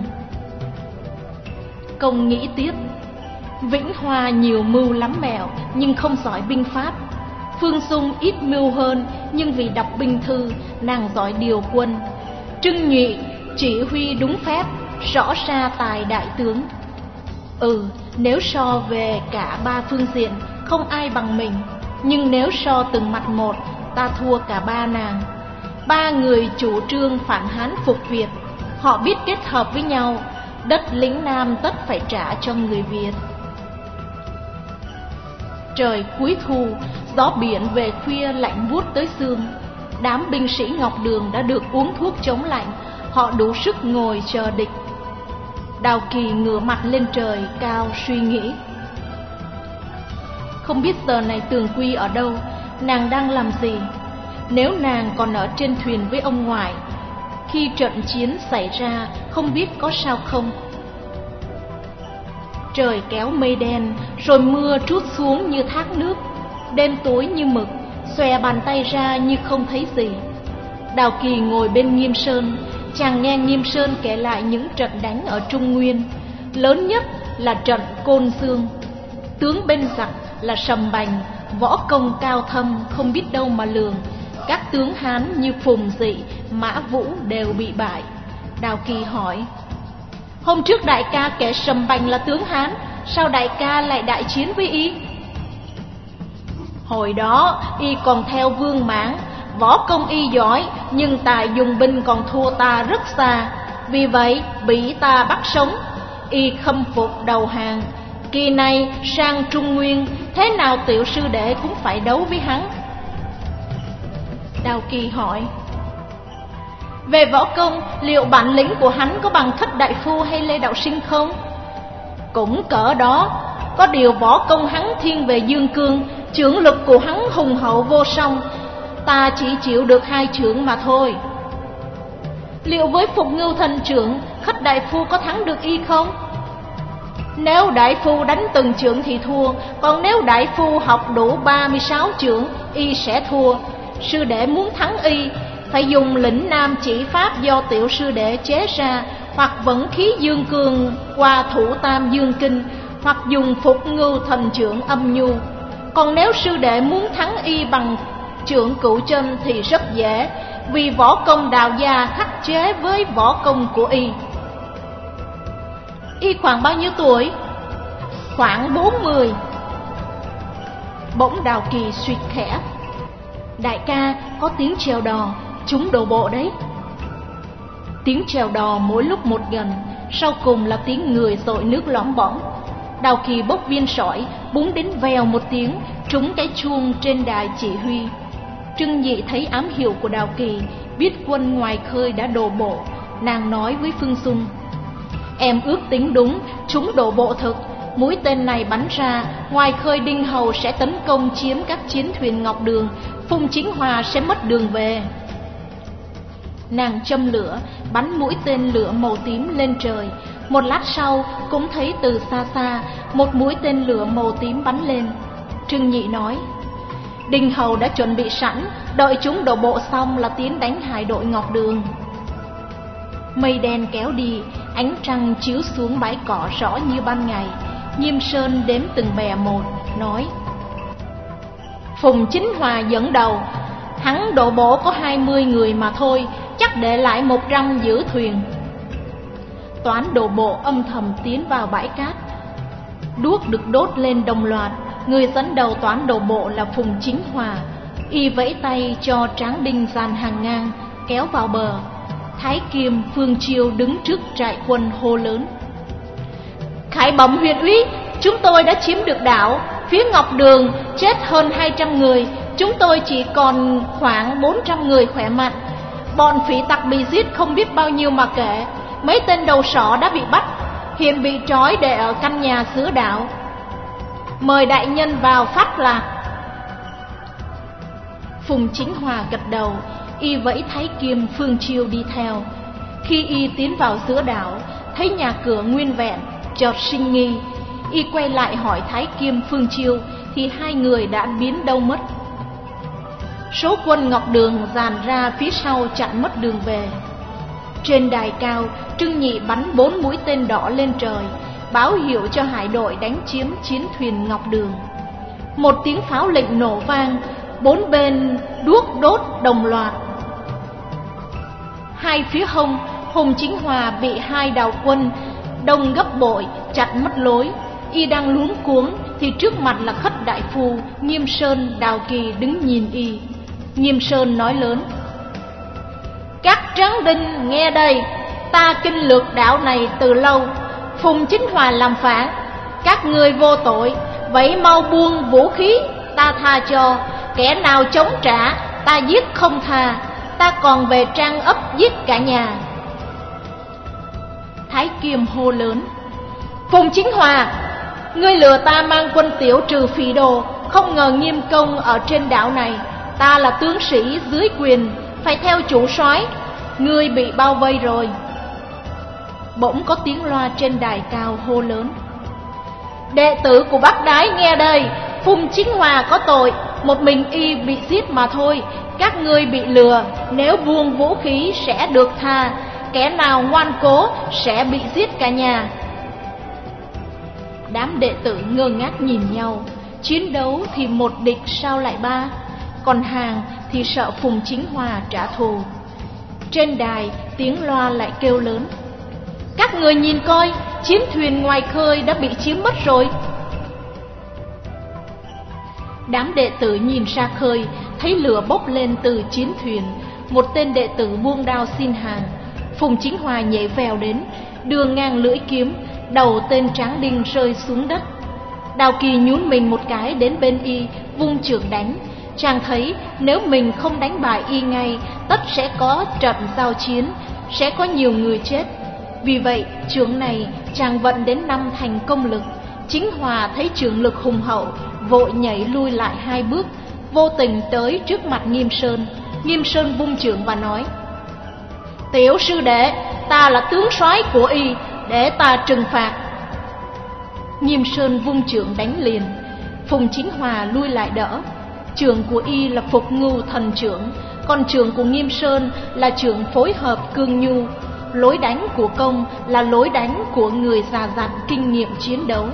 Công nghĩ tiếp, Vĩnh Hoa nhiều mưu lắm mẹo nhưng không giỏi binh pháp. Phương Dung ít mưu hơn nhưng vì đọc binh thư, nàng giỏi điều quân. Trưng Nhụy chỉ huy đúng phép, rõ ra tài đại tướng. Ừ, nếu so về cả ba phương diện, không ai bằng mình. Nhưng nếu so từng mặt một, ta thua cả ba nàng. Ba người chủ trương phản Hán phục Việt, họ biết kết hợp với nhau, đất lĩnh Nam tất phải trả cho người Việt. Trời cuối thu, gió biển về khuya lạnh buốt tới xương. Đám binh sĩ Ngọc Đường đã được uống thuốc chống lạnh, họ đủ sức ngồi chờ địch. Đào Kỳ ngửa mặt lên trời cao suy nghĩ. Không biết giờ này Tường Quy ở đâu, nàng đang làm gì? Nếu nàng còn ở trên thuyền với ông ngoại, khi trận chiến xảy ra không biết có sao không? Trời kéo mây đen, rồi mưa trút xuống như thác nước. Đêm tối như mực, xòe bàn tay ra như không thấy gì. Đào Kỳ ngồi bên Nghiêm Sơn, chàng nghe Nghiêm Sơn kể lại những trận đánh ở Trung Nguyên. Lớn nhất là trận Côn Xương. Tướng bên giặc là Sầm Bành, võ công cao thâm không biết đâu mà lường. Các tướng Hán như Phùng Dị, Mã Vũ đều bị bại. Đào Kỳ hỏi, hôm trước đại ca kể Sầm Bành là tướng Hán, sao đại ca lại đại chiến với y? Hồi đó y còn theo Vương Mãng, võ công y giỏi, nhưng tài dùng binh còn thua ta rất xa. Vì vậy bị ta bắt sống, y khâm phục đầu hàng. Kỳ này sang Trung Nguyên, thế nào tiểu sư đệ cũng phải đấu với hắn. Đào Kỳ hỏi, về võ công, liệu bản lĩnh của hắn có bằng Thất Đại Phu hay Lê Đạo Sinh không? Cũng cỡ đó, có điều võ công hắn thiên về dương cương, chưởng lực của hắn hùng hậu vô song, ta chỉ chịu được hai chưởng mà thôi. Liệu với Phục Ngưu Thần chưởng, Thất Đại Phu có thắng được y không? Nếu đại phu đánh từng chưởng thì thua, còn nếu đại phu học đủ ba mươi sáu chưởng, y sẽ thua. Sư đệ muốn thắng y, phải dùng lĩnh Nam chỉ pháp do tiểu sư đệ chế ra, hoặc vận khí dương cường qua thủ tam dương kinh, hoặc dùng Phục Ngưu Thần chưởng âm nhu. Còn nếu sư đệ muốn thắng y bằng chưởng cửu chân thì rất dễ, vì võ công Đào gia khắc chế với võ công của y. Y khoảng bao nhiêu tuổi? Khoảng bốn mươi. Bỗng Đào Kỳ suýt khẽ, đại ca có tiếng chèo đò, chúng đổ bộ đấy. Tiếng chèo đò mỗi lúc một gần, sau cùng là tiếng người dội nước lõm bõm. Đào Kỳ bốc viên sỏi, búng đến vèo một tiếng, trúng cái chuông trên đài chỉ huy. Trưng Nhị thấy ám hiệu của Đào Kỳ, biết quân ngoài khơi đã đổ bộ. Nàng nói với Phương Dung, em ước tính đúng, chúng đổ bộ thực. Mũi tên này bắn ra, ngoài khơi Đinh Hầu sẽ tấn công chiếm các chiến thuyền Ngọc Đường, Phùng Chính Hòa sẽ mất đường về. Nàng châm lửa, bắn mũi tên lửa màu tím lên trời. Một lát sau cũng thấy từ xa xa một mũi tên lửa màu tím bắn lên. Trưng Nhị nói, Đinh Hầu đã chuẩn bị sẵn, đợi chúng đổ bộ xong là tiến đánh hải đội Ngọc Đường. Mây đen kéo đi, ánh trăng chiếu xuống bãi cỏ rõ như ban ngày. Nghiêm Sơn đếm từng bè một, nói, Phùng Chính Hòa dẫn đầu, hắn đổ bộ có hai mươi người mà thôi, chắc để lại một trăm giữ thuyền. Toán đổ bộ âm thầm tiến vào bãi cát. Đuốc được đốt lên đồng loạt. Người dẫn đầu toán đổ bộ là Phùng Chính Hòa. Y vẫy tay cho Tráng Đinh dàn hàng ngang, kéo vào bờ. Thái Kiêm, Phương Chiêu đứng trước trại quân hô lớn, khải bẩm huyện úy, chúng tôi đã chiếm được đảo. Phía Ngọc Đường chết hơn hai trăm người, chúng tôi chỉ còn khoảng bốn trăm người khỏe mạnh. Bọn phỉ tặc bị giết không biết bao nhiêu mà kể. Mấy tên đầu sỏ đã bị bắt, hiện bị trói để ở căn nhà giữa đảo. Mời đại nhân vào phát lạc. Phùng Chính Hòa gật đầu, y vẫy Thái Kiêm, Phương Chiêu đi theo. Khi y tiến vào giữa đảo, thấy nhà cửa nguyên vẹn, chợt sinh nghi. Y quay lại hỏi Thái Kiêm, Phương Chiêu thì hai người đã biến đâu mất. Số quân Ngọc Đường dàn ra phía sau chặn mất đường về. Trên đài cao, Trưng Nhị bắn bốn mũi tên đỏ lên trời, báo hiệu cho hải đội đánh chiếm chiến thuyền Ngọc Đường. Một tiếng pháo lệnh nổ vang, bốn bên đuốc đốt đồng loạt. Hai phía hông, Hùng Chính Hòa bị hai đào quân đông gấp bội chặt mất lối. Y đang luống cuống thì trước mặt là Khất đại phu, Nghiêm Sơn, Đào Kỳ đứng nhìn y. Nghiêm Sơn nói lớn: "Các tráng đinh nghe đây, ta kinh lược đảo này từ lâu. Phùng Chính Hòa làm phản, các ngươi vô tội, vậy mau buông vũ khí, ta tha cho. Kẻ nào chống trả, ta giết không tha. Ta còn về Trang ấp giết cả nhà." Thái Kiêm hô lớn: "Phùng Chính Hòa, ngươi lừa ta mang quân tiểu trừ phỉ đồ, không ngờ Nghiêm công ở trên đảo này. Ta là tướng sĩ dưới quyền, phải theo chủ soái. Ngươi bị bao vây rồi." Bỗng có tiếng loa trên đài cao hô lớn: "Đệ tử của Bác Đái nghe đây, Phùng Chính Hòa có tội, một mình y bị giết mà thôi. Các ngươi bị lừa, nếu buông vũ khí sẽ được tha. Kẻ nào ngoan cố sẽ bị giết cả nhà." Đám đệ tử ngơ ngác nhìn nhau. Chiến đấu thì một địch sao lại ba, còn hàng thì sợ Phùng Chính Hòa trả thù. Trên đài tiếng loa lại kêu lớn: "Các người nhìn coi, chiến thuyền ngoài khơi đã bị chiếm mất rồi." Đám đệ tử nhìn ra khơi, thấy lửa bốc lên từ chiến thuyền. Một tên đệ tử buông đao xin hàng. Phùng Chính Hòa nhảy vèo đến, đưa ngang lưỡi kiếm, đầu tên tráng đinh rơi xuống đất. Đào Kỳ nhún mình một cái đến bên y, vung chưởng đánh. Chàng thấy nếu mình không đánh bại y ngay, tất sẽ có trận giao chiến, sẽ có nhiều người chết. Vì vậy chưởng này chàng vận đến năm thành công lực. Chính Hòa thấy chưởng lực hùng hậu, vội nhảy lui lại hai bước, vô tình tới trước mặt Nghiêm Sơn. Nghiêm Sơn vung chưởng và nói: "Tiểu sư đệ, ta là tướng soái của y, để ta trừng phạt." Nghiêm Sơn vung chưởng đánh liền. Phùng Chính Hòa lui lại đỡ. Chưởng của y là Phục Ngưu thần chưởng, còn chưởng của Nghiêm Sơn là chưởng phối hợp cương nhu. Lối đánh của công là lối đánh của người già dặn kinh nghiệm chiến đấu.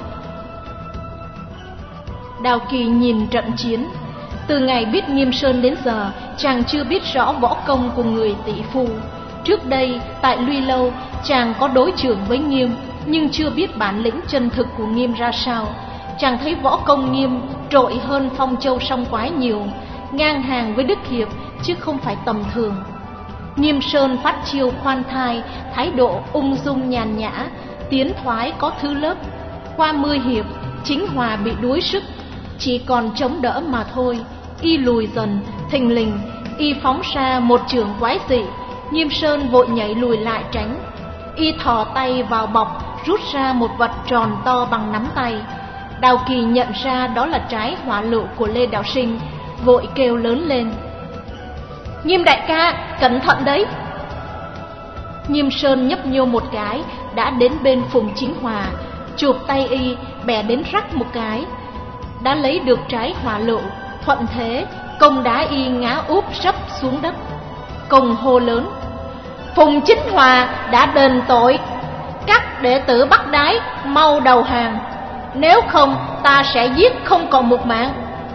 Đào Kỳ nhìn trận chiến. Từ ngày biết Nghiêm Sơn đến giờ, chàng chưa biết rõ võ công của người tỷ phu. Trước đây tại Luy Lâu, chàng có đối chưởng với Nghiêm, nhưng chưa biết bản lĩnh chân thực của Nghiêm ra sao. Chàng thấy võ công Nghiêm trội hơn Phong Châu Song Quái nhiều, ngang hàng với Đức Hiệp, chứ không phải tầm thường. Nghiêm Sơn phát chiêu khoan thai, thái độ ung dung nhàn nhã, tiến thoái có thứ lớp. Qua mươi hiệp, Chính Hòa bị đuối sức, chỉ còn chống đỡ mà thôi. Y lùi dần, thình lình y phóng ra một chưởng quái dị. Nghiêm Sơn vội nhảy lùi lại tránh. Y thò tay vào bọc, rút ra một vật tròn to bằng nắm tay. Đào Kỳ nhận ra đó là trái hỏa lựu của Lê Đạo Sinh, vội kêu lớn lên: "Nghiêm đại ca, cẩn thận đấy!" Nghiêm Sơn nhấp nhô một cái, đã đến bên Phùng Chính Hòa, chụp tay y, bẻ đến rắc một cái, đã lấy được trái hỏa lựu. Thuận thế, công đá y ngã úp sấp xuống đất. Công hô lớn: "Phùng Chính Hòa đã đền tội, các đệ tử Bắc Đái mau đầu hàng, nếu không ta sẽ giết không còn một mạng."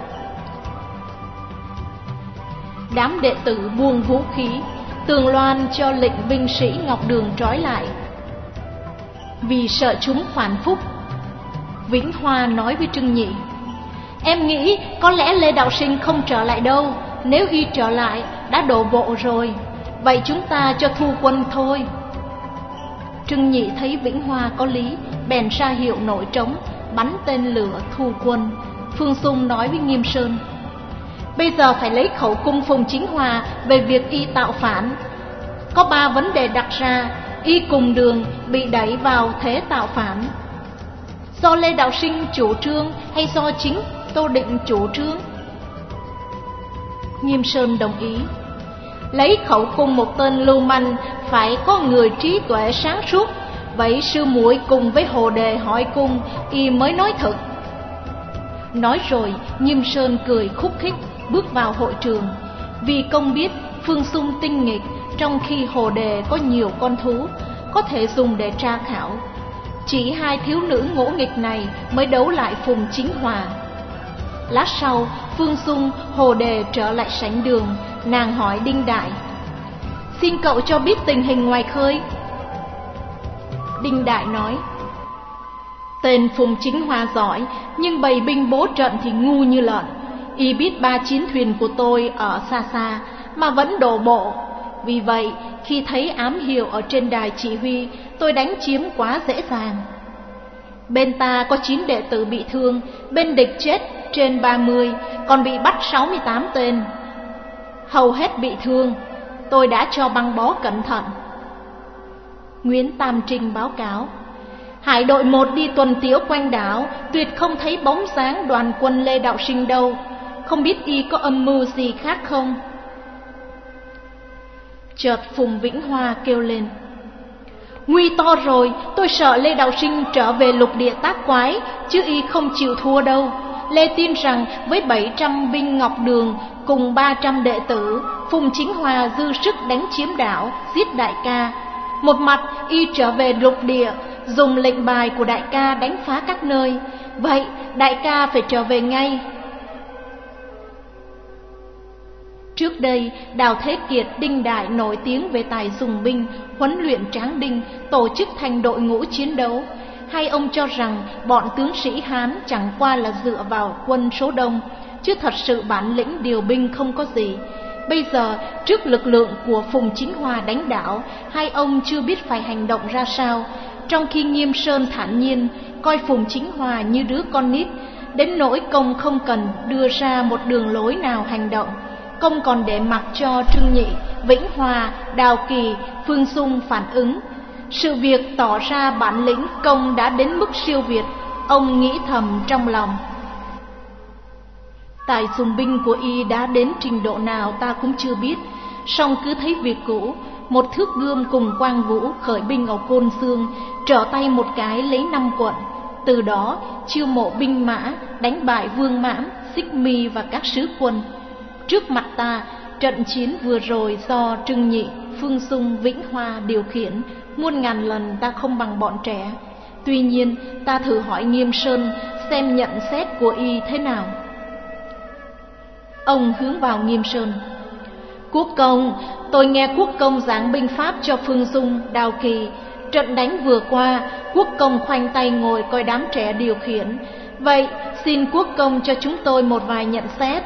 Đám đệ tử buông vũ khí. Tường Loan cho lệnh binh sĩ Ngọc Đường trói lại, vì sợ chúng phản phúc. Vĩnh Hoa nói với Trưng Nhị: "Em nghĩ có lẽ Lê Đạo Sinh không trở lại đâu. Nếu y trở lại đã đổ bộ rồi, vậy chúng ta cho thu quân thôi." Trưng Nhị thấy Vĩnh Hoa có lý, bèn ra hiệu nổi trống, bắn tên lửa thu quân. Phương Xung nói với Nghiêm Sơn: "Bây giờ phải lấy khẩu cung Phùng Chính Hòa về việc y tạo phản. Có ba vấn đề đặt ra: y cùng Đường bị đẩy vào thế tạo phản, do Lê Đạo Sinh chủ trương hay do chính Tô Định chủ trương?" Nghiêm Sơn đồng ý. Lấy khẩu cung một tên lưu manh, phải có người trí tuệ sáng suốt. Vậy sư muội cùng với Hồ Đề hỏi cung, y mới nói thật. Nói rồi, Nghiêm Sơn cười khúc khích bước vào hội trường. Vì công biết Phương Xung tinh nghịch, trong khi Hồ Đề có nhiều con thú có thể dùng để tra khảo. Chỉ hai thiếu nữ ngỗ nghịch này mới đấu lại Phùng Chính Hòa. Lát sau, Phương Xung, Hồ Đề trở lại sảnh đường. Nàng hỏi Đinh Đại: "Xin cậu cho biết tình hình ngoài khơi." Đinh Đại nói: "Tên Phùng Chính Hòa giỏi, nhưng bày binh bố trận thì ngu như lợn. Y biết ba chiến thuyền của tôi ở xa xa mà vẫn đổ bộ. Vì vậy, khi thấy ám hiệu ở trên đài chỉ huy, tôi đánh chiếm quá dễ dàng. Bên ta có chín đệ tử bị thương, bên địch chết trên ba mươi, còn bị bắt sáu mươi tám tên. Hầu hết bị thương, tôi đã cho băng bó cẩn thận." Nguyễn Tam Trinh báo cáo: "Hải đội một đi tuần tiễu quanh đảo, tuyệt không thấy bóng dáng đoàn quân Lê Đạo Sinh đâu. Không biết y có âm mưu gì khác không?" Chợt Phùng Vĩnh Hoa kêu lên: "Nguy to rồi, tôi sợ Lê Đạo Sinh trở về lục địa tác quái, chứ y không chịu thua đâu. Lê tin rằng với bảy trăm binh Ngọc Đường cùng ba trăm đệ tử, Phùng Chính Hòa dư sức đánh chiếm đảo, giết đại ca. Một mặt y trở về lục địa, dùng lệnh bài của đại ca đánh phá các nơi. Vậy đại ca phải trở về ngay." Trước đây, Đào Thế Kiệt, Đinh Đại nổi tiếng về tài dùng binh, huấn luyện tráng đinh, tổ chức thành đội ngũ chiến đấu. Hai ông cho rằng bọn tướng sĩ Hán chẳng qua là dựa vào quân số đông, chứ thật sự bản lĩnh điều binh không có gì. Bây giờ, trước lực lượng của Phùng Chính Hòa đánh đảo, hai ông chưa biết phải hành động ra sao. Trong khi Nghiêm Sơn thản nhiên, coi Phùng Chính Hòa như đứa con nít, đến nỗi công không cần đưa ra một đường lối nào hành động. Công còn để mặc cho Trương Nhị, Vĩnh Hòa, Đào Kỳ, Phương Xung phản ứng. Sự việc tỏ ra bản lĩnh công đã đến mức siêu việt. Ông nghĩ thầm trong lòng: tài dùng binh của y đã đến trình độ nào ta cũng chưa biết. Song cứ thấy việc cũ, một thước gươm cùng Quang Vũ khởi binh ở Côn Xương, trở tay một cái lấy năm quận. Từ đó chiêu mộ binh mã, đánh bại Vương Mãn, Xích My và các sứ quân. Trước mặt ta, trận chiến vừa rồi do Trương Nhị, Phương Xung, Vĩnh Hoa điều khiển, muôn ngàn lần ta không bằng bọn trẻ. Tuy nhiên, ta thử hỏi Nghiêm Sơn xem nhận xét của y thế nào." Ông hướng vào Nghiêm Sơn: "Quốc công, tôi nghe quốc công giảng binh pháp cho Phương Dung, Đào Kỳ. Trận đánh vừa qua, quốc công khoanh tay ngồi coi đám trẻ điều khiển. Vậy xin quốc công cho chúng tôi một vài nhận xét."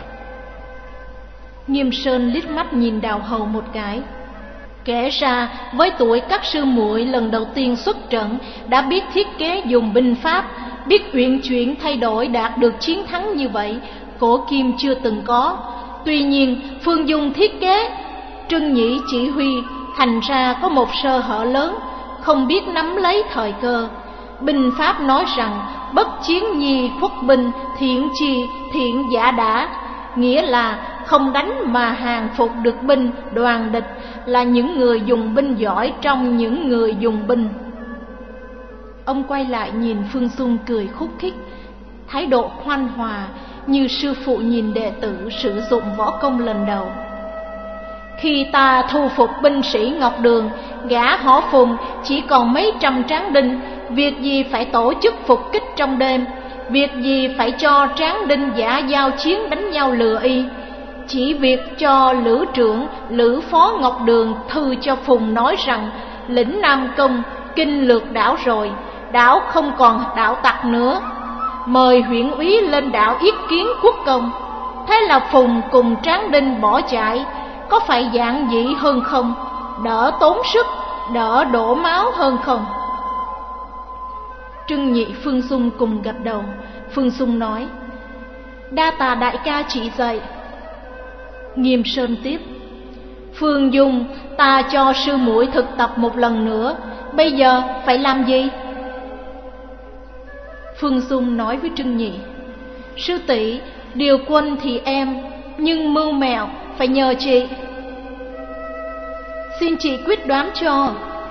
Nghiêm Sơn liếc mắt nhìn Đào Hầu một cái. Kể ra với tuổi các sư muội lần đầu tiên xuất trận, đã biết thiết kế dùng binh pháp, biết uyển chuyển thay đổi đạt được chiến thắng như vậy, cổ kim chưa từng có. Tuy nhiên Phương Dung thiết kế, Trương Nhĩ chỉ huy, thành ra có một sơ hở lớn, không biết nắm lấy thời cơ. Binh pháp nói rằng bất chiến nhi khuất binh, thiện chi thiện giả đã, nghĩa là không đánh mà hàng phục được binh đoàn địch là những người dùng binh giỏi trong những người dùng binh. Ông quay lại nhìn Phương Xung cười khúc khích, thái độ khoan hòa như sư phụ nhìn đệ tử sử dụng võ công lần đầu. Khi ta thu phục binh sĩ Ngọc Đường, gã họ Phùng chỉ còn mấy trăm tráng đinh, việc gì phải tổ chức phục kích trong đêm, việc gì phải cho tráng đinh giả giao chiến đánh nhau lừa y. Chỉ việc cho lữ trưởng, lữ phó Ngọc Đường thư cho Phùng nói rằng lĩnh Nam Công kinh lược đảo rồi, đảo không còn đảo tặc nữa, mời huyện úy lên đảo yết kiến quốc công. Thế là Phùng cùng tráng đinh bỏ chạy, có phải giản dị hơn không? Đỡ tốn sức, đỡ đổ máu hơn không? Trương Nhị, Phương Xung cùng gật đầu. Phương Xung nói: đa tạ đại ca chỉ dạy. Nghiêm Sơn tiếp: Phương Dung, ta cho sư muội thực tập một lần nữa, bây giờ phải làm gì? Phương Dung nói với Trương Nhị: sư tỷ, điều quân thì em, nhưng mưu mẹo phải nhờ chị. Xin chị quyết đoán cho.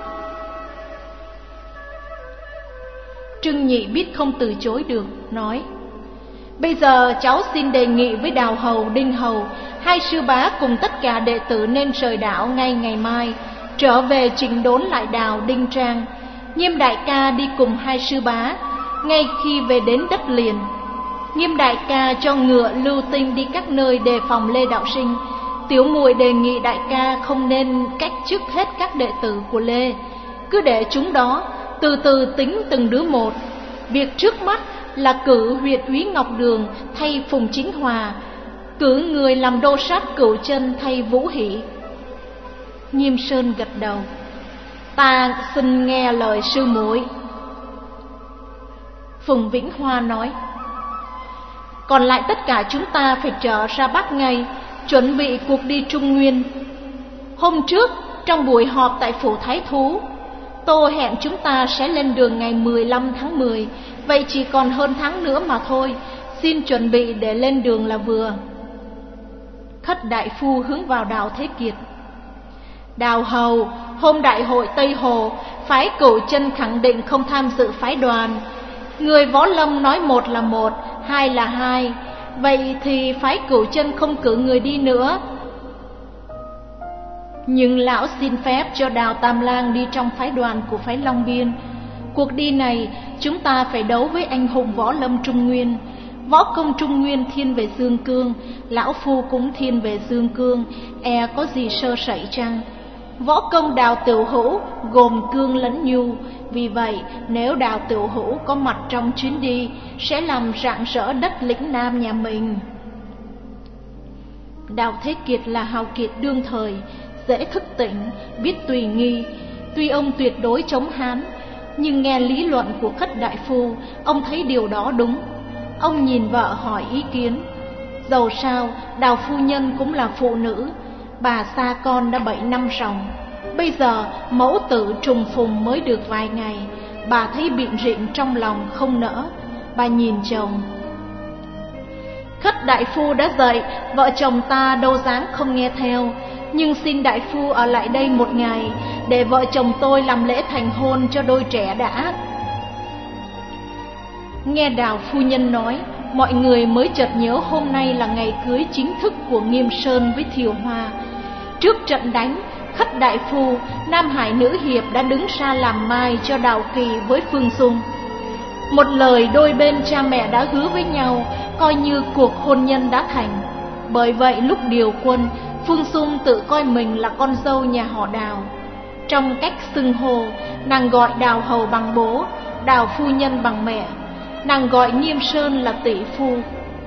Trương Nhị biết không từ chối được, nói: bây giờ cháu xin đề nghị với Đào Hầu, Đinh Hầu, hai sư bá cùng tất cả đệ tử nên rời đảo ngay ngày mai, trở về chỉnh đốn lại đào Đinh Trang. Nghiêm đại ca đi cùng hai sư bá. Ngay khi về đến đất liền, Nghiêm đại ca cho ngựa lưu tinh đi các nơi đề phòng Lê Đạo Sinh. Tiểu muội đề nghị đại ca không nên cách chức hết các đệ tử của Lê, cứ để chúng đó từ từ tính từng đứa một. Việc trước mắt là cử huyện úy Ngọc Đường thay Phùng Chính Hòa, cử người làm đô sát Cửu Chân thay Vũ Hỷ. Nghiêm Sơn gật đầu. Ta xin nghe lời sư muội. Phùng Vĩnh Hoa nói: còn lại tất cả chúng ta phải trở ra Bắc ngay, chuẩn bị cuộc đi Trung Nguyên. Hôm trước trong buổi họp tại phủ Thái Thú, Tô hẹn chúng ta sẽ lên đường ngày mười lăm tháng mười, vậy chỉ còn hơn tháng nữa mà thôi, xin chuẩn bị để lên đường là vừa. Khất đại phu hướng vào Đào Thế Kiệt: Đào hầu, hôm đại hội Tây Hồ, phái Cửu Chân khẳng định không tham dự phái đoàn. Người Võ Lâm nói một là một, hai là hai, vậy thì phái Cửu Chân không cử người đi nữa. Nhưng lão xin phép cho Đào Tam Lang đi trong phái đoàn của phái Long Biên. Cuộc đi này chúng ta phải đấu với anh hùng võ lâm Trung Nguyên. Võ công Trung Nguyên thiên về Dương Cương, lão phu cũng thiên về Dương Cương, e có gì sơ sẩy chăng? Võ công Đào Tiểu Hữu gồm cương lẫn nhu, vì vậy nếu Đào Tiểu Hữu có mặt trong chuyến đi sẽ làm rạng rỡ đất lĩnh Nam nhà mình. Đào Thế Kiệt là hào kiệt đương thời, dễ thức tỉnh, biết tùy nghi. Tuy ông tuyệt đối chống Hán, nhưng nghe lý luận của Khất đại phu, ông thấy điều đó đúng. Ông nhìn vợ hỏi ý kiến. Dầu sao Đào phu nhân cũng là phụ nữ, bà xa con đã bảy năm ròng. Bây giờ mẫu tử trùng phùng mới được vài ngày, bà thấy bịn rịn trong lòng không nỡ. Bà nhìn chồng: Khất đại phu đã dạy, vợ chồng ta đâu dám không nghe theo. Nhưng xin đại phu ở lại đây một ngày, để vợ chồng tôi làm lễ thành hôn cho đôi trẻ đã. Nghe Đào phu nhân nói, mọi người mới chợt nhớ hôm nay là ngày cưới chính thức của Nghiêm Sơn với Thiều Hoa. Trước trận đánh, Khất đại phu, Nam Hải nữ hiệp đã đứng ra làm mai cho Đào Kỳ với Phương Dung. Một lời đôi bên cha mẹ đã hứa với nhau, coi như cuộc hôn nhân đã thành. Bởi vậy lúc điều quân, Phương Dung tự coi mình là con dâu nhà họ Đào. Trong cách xưng hô, nàng gọi Đào hầu bằng bố, Đào phu nhân bằng mẹ. Nàng gọi Nghiêm Sơn là tỷ phu.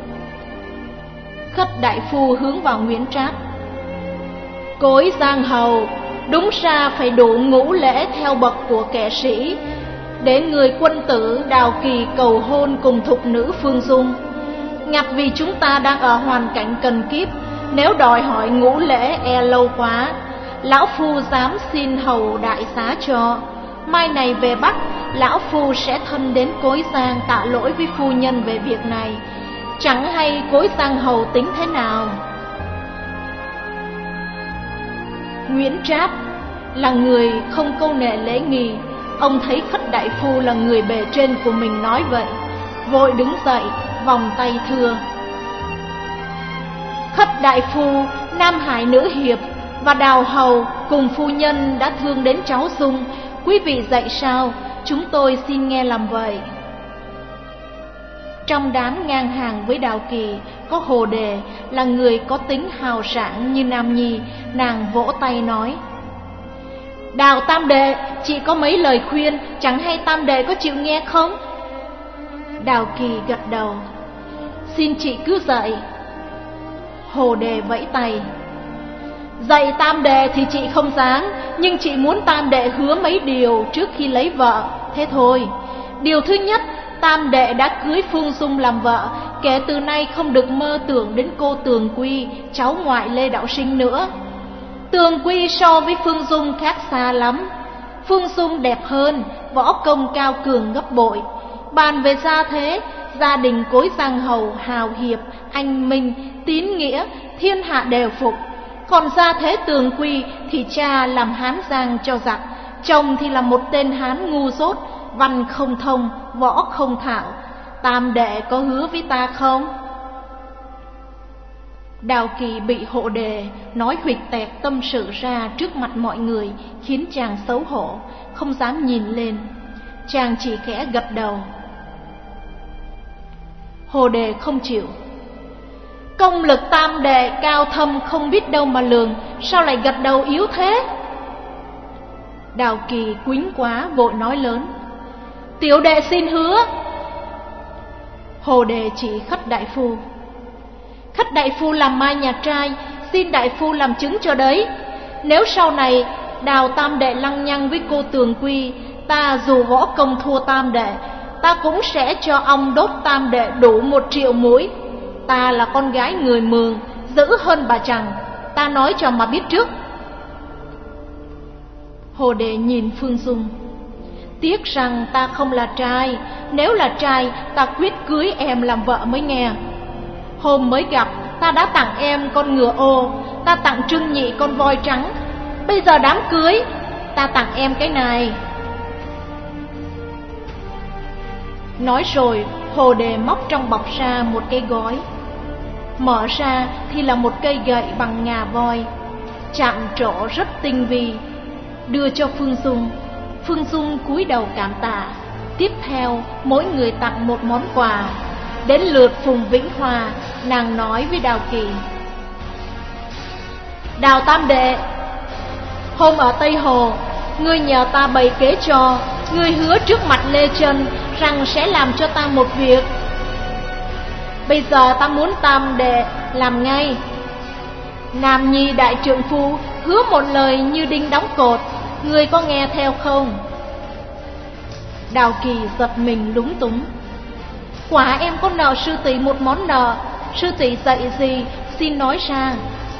Khất đại phu hướng vào Nguyễn Trác: Cối Giang hầu, đúng ra phải đủ ngũ lễ theo bậc của kẻ sĩ, để người quân tử Đào Kỳ cầu hôn cùng thục nữ Phương Dung. Ngặt vì chúng ta đang ở hoàn cảnh cần kiếp, nếu đòi hỏi ngũ lễ e lâu quá. Lão phu dám xin hầu đại xá cho. Mai này về Bắc, lão phu sẽ thân đến Cối Giang tạ lỗi với phu nhân về việc này. Chẳng hay Cối Giang hầu tính thế nào. Nguyễn Tráp là người không câu nệ lễ nghi. Ông thấy Khất đại phu là người bề trên của mình nói vậy, vội đứng dậy vòng tay thưa: Khất đại phu, Nam Hải nữ hiệp và Đào hầu cùng phu nhân đã thương đến cháu Dung, quý vị dạy sao, chúng tôi xin nghe làm vậy. Trong đám ngang hàng với Đào Kỳ có Hồ Đề, là người có tính hào sảng như nam nhi. Nàng vỗ tay nói: Đào tam đệ, chị có mấy lời khuyên, chẳng hay tam đệ có chịu nghe không? Đào Kỳ gật đầu: Xin chị cứ dạy. Hồ Đề vẫy tay: Dạy tam đệ thì chị không dám, nhưng chị muốn tam đệ hứa mấy điều trước khi lấy vợ, thế thôi. Điều thứ nhất, tam đệ đã cưới Phương Dung làm vợ, kể từ nay không được mơ tưởng đến cô Tường Quy, cháu ngoại Lê Đạo Sinh nữa. Tường Quy so với Phương Dung khác xa lắm. Phương Dung đẹp hơn, võ công cao cường gấp bội. Bàn về gia thế, gia đình Cối Giang hầu hào hiệp, anh minh, tín nghĩa, thiên hạ đều phục. Còn gia thế Tường Quy thì cha làm Hán Giang cho giặc, chồng thì là một tên Hán ngu dốt, văn không thông, võ không thạo. Tam đệ có hứa với ta không? Đào Kỳ bị Hộ Đề nói huỵch toẹt tâm sự ra trước mặt mọi người, khiến chàng xấu hổ, không dám nhìn lên. Chàng chỉ khẽ gật đầu. Hộ Đề không chịu. Công lực tam đệ cao thâm không biết đâu mà lường, sao lại gật đầu yếu thế? Đào Kỳ quýnh quá vội nói lớn. Tiểu đệ xin hứa. Hộ Đề chỉ Khất đại phu. Khất đại phu làm mai nhà trai, xin đại phu làm chứng cho đấy. Nếu sau này Đào tam đệ lăng nhăng với cô Tường Quy, ta dù võ công thua tam đệ, ta cũng sẽ cho ông đốt tam đệ đủ một triệu mũi. Ta là con gái người Mường, dữ hơn bà chàng, ta nói cho mà biết trước. Hộ Đề nhìn Phương Dung. Tiếc rằng ta không là trai, nếu là trai ta quyết cưới em làm vợ mới nghe. Hôm mới gặp ta đã tặng em con ngựa ô, ta tặng Trưng Nhị con voi trắng. Bây giờ đám cưới ta tặng em cái này. Nói rồi Hộ Đề móc trong bọc ra một cái gói. Mở ra thì là một cây gậy bằng ngà voi, chạm trổ rất tinh vi, đưa cho Phương Dung. Phương Dung cúi đầu cảm tạ. Tiếp theo mỗi người tặng một món quà. Đến lượt Phùng Vĩnh Hòa, nàng nói với Đào Kỳ. Đào tam đệ, hôm ở Tây Hồ, ngươi nhờ ta bày kế cho, ngươi hứa trước mặt Lê Chân rằng sẽ làm cho ta một việc. Bây giờ ta muốn tam đệ làm ngay. Nam nhi đại trượng phu, hứa một lời như đinh đóng cột, ngươi có nghe theo không? Đào Kỳ giật mình lúng túng. Quả em có nợ sư tỷ một món nợ, sư tỷ dạy gì xin nói ra.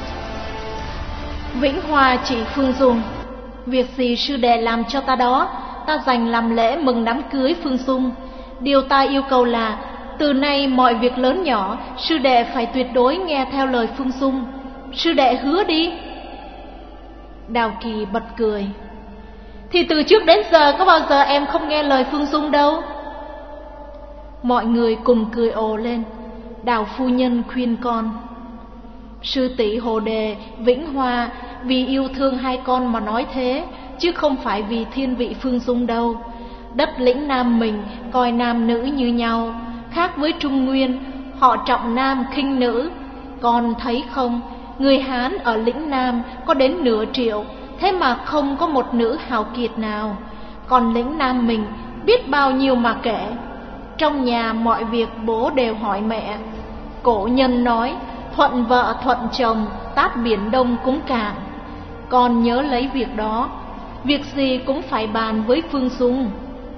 Vĩnh Hòa chỉ Phương Dung. Việc gì sư đệ làm cho ta đó, ta dành làm lễ mừng đám cưới Phương Dung. Điều ta yêu cầu là từ nay mọi việc lớn nhỏ, sư đệ phải tuyệt đối nghe theo lời Phương Dung. Sư đệ hứa đi. Đào Kỳ bật cười. Thì từ trước đến giờ có bao giờ em không nghe lời Phương Dung đâu. Mọi người cùng cười ồ lên. Đào phu nhân khuyên con. Sư tỷ Hộ Đề, Vĩnh Hòa vì yêu thương hai con mà nói thế, chứ không phải vì thiên vị Phương Dung đâu. Đất lĩnh Nam mình coi nam nữ như nhau, khác với Trung Nguyên, họ trọng nam khinh nữ. Con thấy không, người Hán ở lĩnh Nam có đến nửa triệu, thế mà không có một nữ hào kiệt nào. Còn lĩnh Nam mình biết bao nhiêu mà kể. Trong nhà mọi việc bố đều hỏi mẹ. Cổ nhân nói thuận vợ thuận chồng, tát biển Đông cũng cạn. Con nhớ lấy việc đó, việc gì cũng phải bàn với Phương Dung.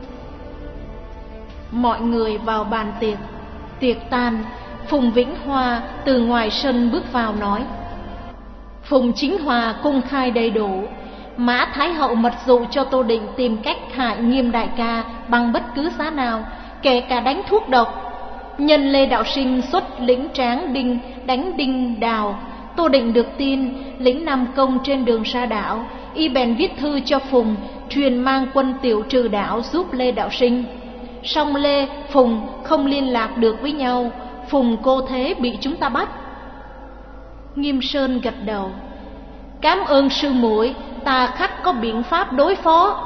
Mọi người vào bàn tiệc. Tiệc tan, Phùng Vĩnh Hòa từ ngoài sân bước vào nói. Phùng Chính Hòa cung khai đầy đủ. Mã Thái Hậu mật dụ cho Tô Định tìm cách hại Nghiêm đại ca bằng bất cứ giá nào, kể cả đánh thuốc độc. Nhân Lê Đạo Sinh xuất lĩnh Tráng Đinh đánh Đinh Đào. Tô Định được tin lĩnh Nam Công trên đường ra đảo, y bèn viết thư cho Phùng truyền mang quân tiểu trừ đảo giúp Lê Đạo Sinh. Song Lê, Phùng không liên lạc được với nhau, Phùng cô thế bị chúng ta bắt. Nghiêm Sơn gật đầu. Cảm ơn sư muội, ta khắc có biện pháp đối phó.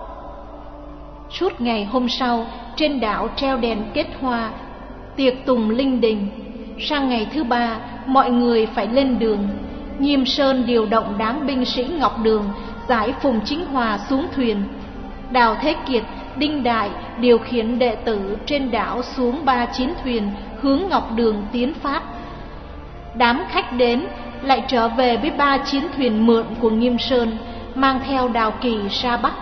Suốt ngày hôm sau, trên đảo treo đèn kết hoa, tiệc tùng linh đình. Sang ngày thứ ba, mọi người phải lên đường. Nghiêm Sơn điều động đám binh sĩ Ngọc Đường giải Phùng Chính Hòa xuống thuyền. Đào Thế Kiệt, Đinh Đại điều khiển đệ tử trên đảo xuống ba chiến thuyền hướng Ngọc Đường tiến phát. Đám khách đến lại trở về với ba chiến thuyền mượn của Nghiêm Sơn, mang theo Đào Kỳ ra Bắc.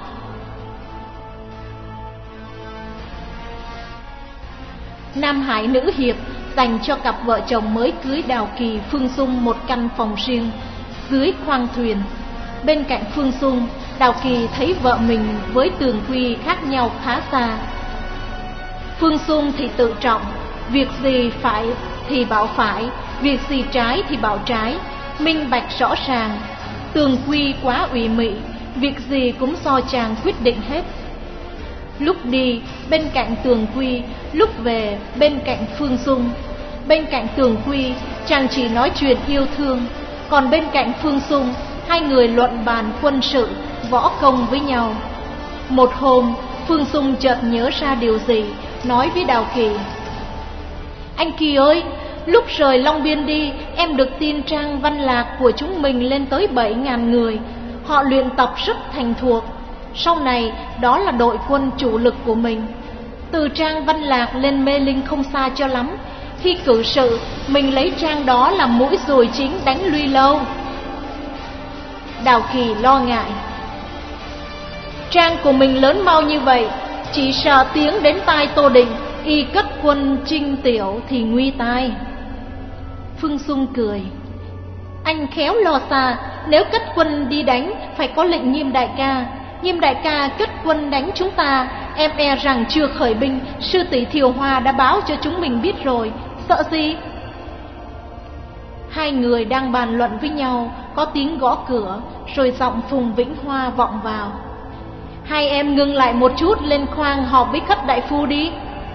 Nam Hải Nữ Hiệp dành cho cặp vợ chồng mới cưới Đào Kỳ, Phương Dung một căn phòng riêng dưới khoang thuyền. Bên cạnh Phương Dung, Đào Kỳ thấy vợ mình với Tường Quy khác nhau khá xa. Phương Dung thì tự trọng, việc gì phải thì bảo phải, việc gì trái thì bảo trái, minh bạch rõ ràng. Tường Quy quá ủy mị, việc gì cũng do chàng quyết định hết. Lúc đi bên cạnh Tường Quy, lúc về bên cạnh Phương Dung. Bên cạnh Tường Quy, chàng chỉ nói chuyện yêu thương, còn bên cạnh Phương Dung, hai người luận bàn quân sự, võ công với nhau. Một hôm, Phương Dung chợt nhớ ra điều gì, nói với Đào Kỳ: Anh Kỳ ơi, lúc rời Long Biên đi, em được tin Trang Văn Lạc của chúng mình lên tới bảy ngàn người. Họ luyện tập rất thành thuộc. Sau này, đó là đội quân chủ lực của mình. Từ Trang Văn Lạc lên Mê Linh không xa cho lắm. Khi cử sự, mình lấy Trang đó làm mũi dùi chính đánh Luy Lâu. Đào Kỳ lo ngại: Trang của mình lớn mau như vậy, chỉ sợ tiếng đến tai Tô Định, y cất quân Trinh Tiểu thì nguy tai. Phương Dung cười: Anh khéo lo xa, nếu cất quân đi đánh phải có lệnh Nghiêm đại ca. Nghiêm đại ca cất quân đánh chúng ta, em e rằng chưa khởi binh, sư tỷ Thiều Hoa đã báo cho chúng mình biết rồi, sợ gì? Hai người đang bàn luận với nhau, có tiếng gõ cửa, rồi giọng Phùng Vĩnh Hoa vọng vào: Hai em ngưng lại một chút, lên khoang họp với Khất đại phu đi.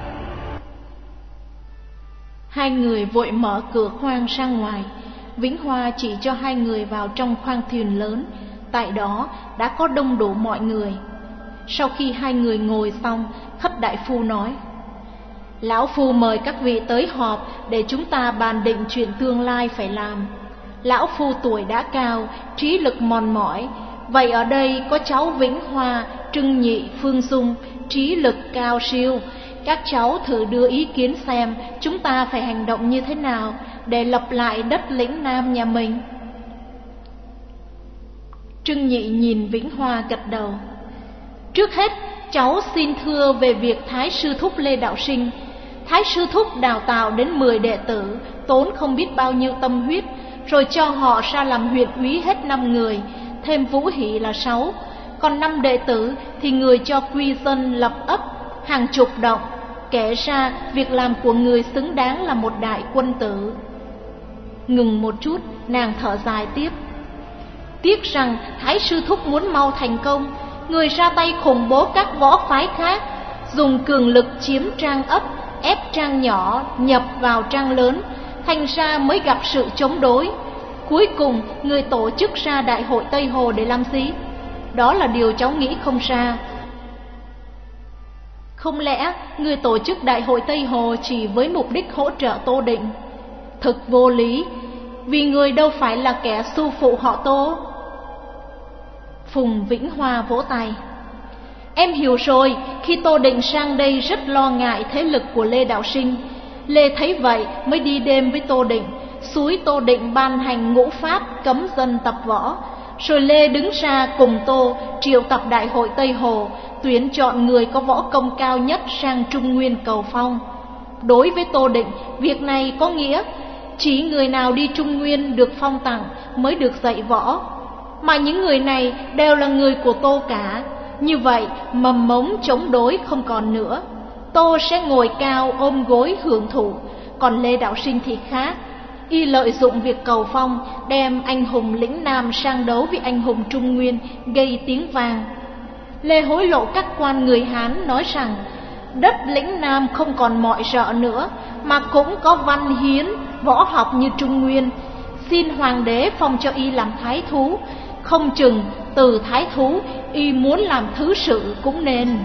Hai người vội mở cửa khoang ra ngoài. Vĩnh Hoa chỉ cho hai người vào trong khoang thuyền lớn. Tại đó đã có đông đủ mọi người. Sau khi hai người ngồi xong, Khất đại phu nói: Lão phu mời các vị tới họp để chúng ta bàn định chuyện tương lai phải làm. Lão phu tuổi đã cao, trí lực mòn mỏi. Vậy ở đây có cháu Vĩnh Hoa, Trưng Nhị, Phương Dung, trí lực cao siêu. Các cháu thử đưa ý kiến xem chúng ta phải hành động như thế nào để lập lại đất lĩnh Nam nhà mình. Trưng Nhị nhìn Vĩnh Hoa gật đầu: Trước hết cháu xin thưa về việc Thái sư thúc Lê Đạo Sinh. Thái sư thúc đào tạo đến mười đệ tử, tốn không biết bao nhiêu tâm huyết, rồi cho họ ra làm huyện úy hết năm người, thêm Vũ Hỷ là sáu. Còn năm đệ tử thì người cho quy dân lập ấp hàng chục động. Kể ra việc làm của người xứng đáng là một đại quân tử. Ngừng một chút, nàng thở dài tiếp: Tiếc rằng Thái sư thúc muốn mau thành công, người ra tay khủng bố các võ phái khác, dùng cường lực chiếm Trang ấp, ép Trang nhỏ nhập vào Trang lớn, thành ra mới gặp sự chống đối. Cuối cùng người tổ chức ra đại hội Tây Hồ để làm gì? Đó là điều cháu nghĩ không ra. Không lẽ người tổ chức đại hội Tây Hồ chỉ với mục đích hỗ trợ Tô Định? Thực vô lý, vì người đâu phải là kẻ su phụ họ Tô. Phùng Vĩnh Hoa vỗ tay: Em hiểu rồi, khi Tô Định sang đây rất lo ngại thế lực của Lê Đạo Sinh. Lê thấy vậy mới đi đêm với Tô Định, xúi Tô Định ban hành ngũ pháp cấm dân tập võ. Rồi Lê đứng ra cùng Tô triệu tập đại hội Tây Hồ, tuyển chọn người có võ công cao nhất sang Trung Nguyên cầu phong. Đối với Tô Định, việc này có nghĩa chỉ người nào đi Trung Nguyên được phong tặng mới được dạy võ, mà những người này đều là người của Tô cả. Như vậy mầm mống chống đối không còn nữa. Tô sẽ ngồi cao ôm gối hưởng thụ. Còn Lê Đạo Sinh thì khác, y lợi dụng việc cầu phong, đem anh hùng lĩnh Nam sang đấu với anh hùng Trung Nguyên, gây tiếng vang. Lê hối lộ các quan người Hán, nói rằng đất lĩnh Nam không còn mọi rợ nữa, mà cũng có văn hiến, võ học như Trung Nguyên. Xin hoàng đế phong cho y làm thái thú, không chừng từ thái thú y muốn làm thứ sự cũng nên.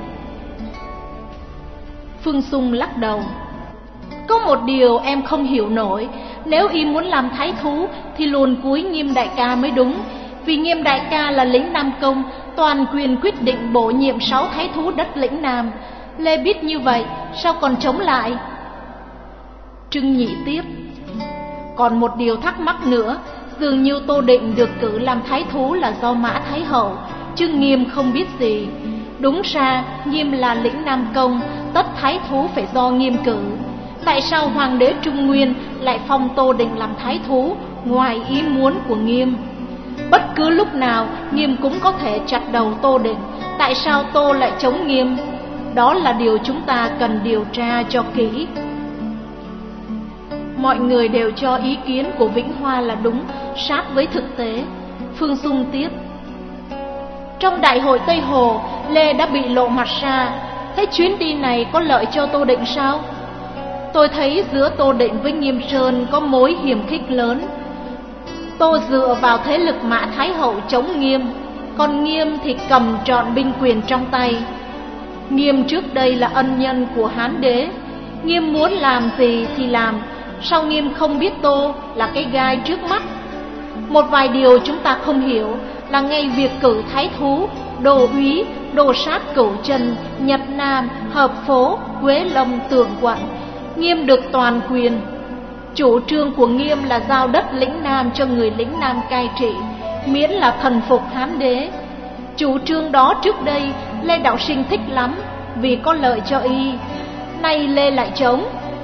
Phương Dung lắc đầu: Có một điều em không hiểu nổi, nếu y muốn làm thái thú thì luồn cúi Nghiêm đại ca mới đúng. Vì Nghiêm đại ca là lĩnh Nam công, toàn quyền quyết định bổ nhiệm sáu thái thú đất lĩnh Nam. Lê biết như vậy, sao còn chống lại? Trưng Nhị tiếp: Còn một điều thắc mắc nữa, dường như Tô Định được cử làm thái thú là do Mã Thái Hậu, chứ Nghiêm không biết gì. Đúng ra Nghiêm là lĩnh Nam công, tất thái thú phải do Nghiêm cử. Tại sao hoàng đế Trung Nguyên lại phong Tô Định làm thái thú ngoài ý muốn của Nghiêm? Bất cứ lúc nào Nghiêm cũng có thể chặt đầu Tô Định, tại sao Tô lại chống Nghiêm? Đó là điều chúng ta cần điều tra cho kỹ. Mọi người đều cho ý kiến của Vĩnh Hoa là đúng, sát với thực tế. Phương Dung tiếp: Trong đại hội Tây Hồ, Lê đã bị lộ mặt ra, thế chuyến đi này có lợi cho Tô Định sao? Tôi thấy giữa Tô Định với Nghiêm Sơn có mối hiềm khích lớn. Tô dựa vào thế lực Mã Thái Hậu chống Nghiêm, còn Nghiêm thì cầm trọn binh quyền trong tay. Nghiêm trước đây là ân nhân của Hán đế, Nghiêm muốn làm gì thì làm, sao Nghiêm không biết Tô là cái gai trước mắt? Một vài điều chúng ta không hiểu là ngay việc cử thái thú, đô úy, đô sát Cửu Trần, Nhật Nam, Hợp Phố, Quế Lâm, Tường Quận, Nghiêm được toàn quyền. Chủ trương của Nghiêm là giao đất lĩnh Nam cho người lĩnh Nam cai trị, miễn là thần phục Hán đế. Chủ trương đó trước đây Lê Đạo Sinh thích lắm, vì có lợi cho y. Nay Lê lại chống.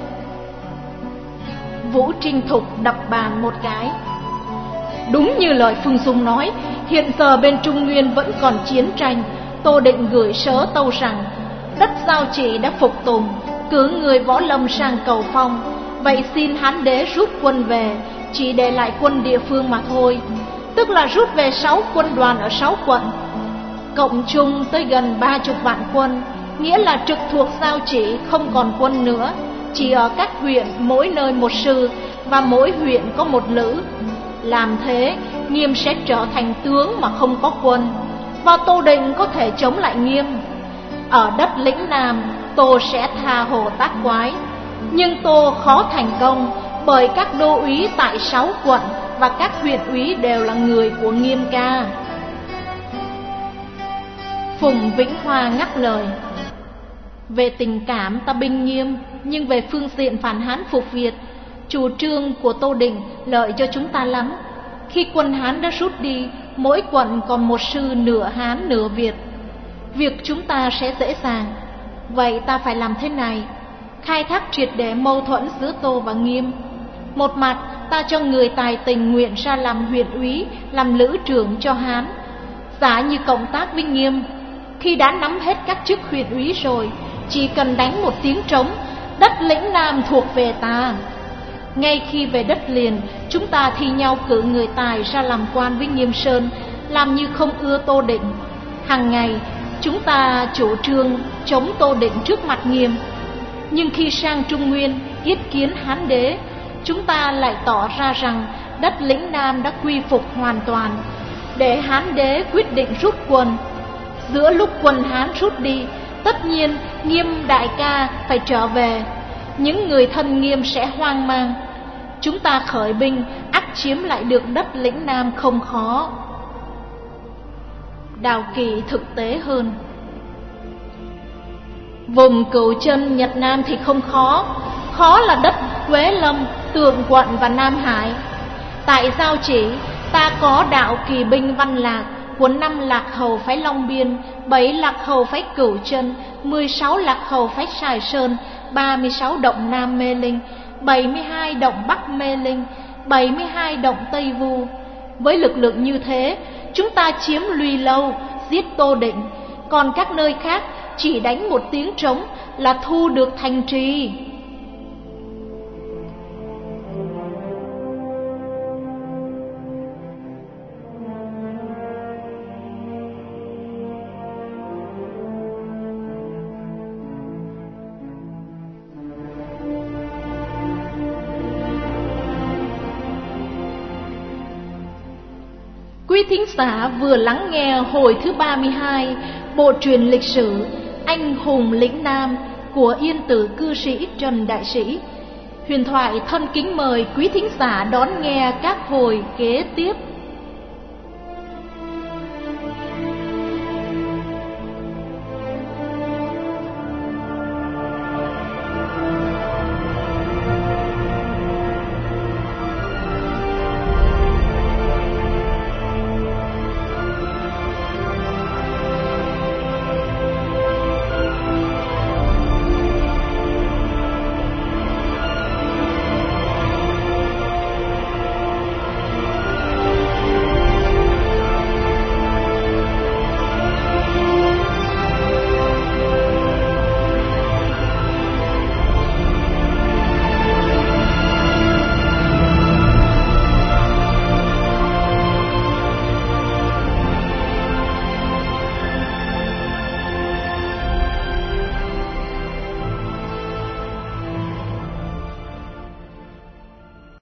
Vũ Trinh Thục đập bàn một cái. Đúng như lời Phương Dung nói, hiện giờ bên Trung Nguyên vẫn còn chiến tranh. Tô Định gửi sớ tâu rằng đất giao chỉ đã phục tùng, cử người võ lâm sang cầu phong. Vậy xin Hán đế rút quân về, chỉ để lại quân địa phương mà thôi. Tức là rút về sáu quân đoàn ở sáu quận, cộng chung tới gần ba chục vạn quân. Nghĩa là trực thuộc giao chỉ không còn quân nữa, chỉ ở các huyện mỗi nơi một sư, và mỗi huyện có một lữ. Làm thế, Nghiêm sẽ trở thành tướng mà không có quân, và Tô Định có thể chống lại Nghiêm. Ở đất lĩnh Nam, Tô sẽ tha hồ tác quái, nhưng Tô khó thành công, bởi các đô úy tại sáu quận và các huyện úy đều là người của Nghiêm ca. Phùng Vĩnh Hoa ngắt lời. Về tình cảm ta binh Nghiêm, nhưng về phương diện phản Hán phục Việt, chủ trương của Tô Định lợi cho chúng ta lắm. Khi quân Hán đã rút đi, mỗi quận còn một sư nửa Hán nửa Việt, việc chúng ta sẽ dễ dàng. Vậy ta phải làm thế này: khai thác triệt để mâu thuẫn giữa Tô và Nghiêm. Một mặt ta cho người tài tình nguyện ra làm huyện úy, làm lữ trưởng cho Hán, giả như cộng tác với Nghiêm. Khi đã nắm hết các chức huyện úy rồi, chỉ cần đánh một tiếng trống, đất lĩnh Nam thuộc về ta. Ngay khi về đất liền, chúng ta thi nhau cử người tài ra làm quan với Nghiêm Sơn, làm như không ưa Tô Định. Hàng ngày chúng ta chủ trương chống Tô Định trước mặt Nghiêm, nhưng khi sang Trung Nguyên yết kiến Hán đế, chúng ta lại tỏ ra rằng đất lĩnh Nam đã quy phục hoàn toàn, để Hán đế quyết định rút quân. Giữa lúc quân Hán rút đi, tất nhiên Nghiêm đại ca phải trở về. Những người thân Nghiêm sẽ hoang mang. Chúng ta khởi binh ắt chiếm lại được đất lĩnh Nam không khó. Đào Kỳ thực tế hơn. Vùng Cửu Chân Nhật Nam thì không khó, khó là đất Quế Lâm, Tường Quận và Nam Hải. Tại giao chỉ, ta có đạo kỳ binh Văn Lạc của năm lạc hầu phái Long Biên, bảy lạc hầu phái Cửu Chân, mười sáu lạc hầu phái Sài Sơn, ba mươi sáu động Nam Mê Linh, bảy mươi hai động Bắc Mê Linh, bảy mươi hai động Tây Vu. Với lực lượng như thế, chúng ta chiếm Lùi Lâu, giết Tô Định, còn các nơi khác chỉ đánh một tiếng trống là thu được thành trì. Quý thính giả vừa lắng nghe hồi thứ ba mươi hai bộ truyện lịch sử Anh hùng lĩnh Nam của Yên Tử cư sĩ Trần Đại Sĩ. Huyền thoại thân kính mời quý thính giả đón nghe các hồi kế tiếp.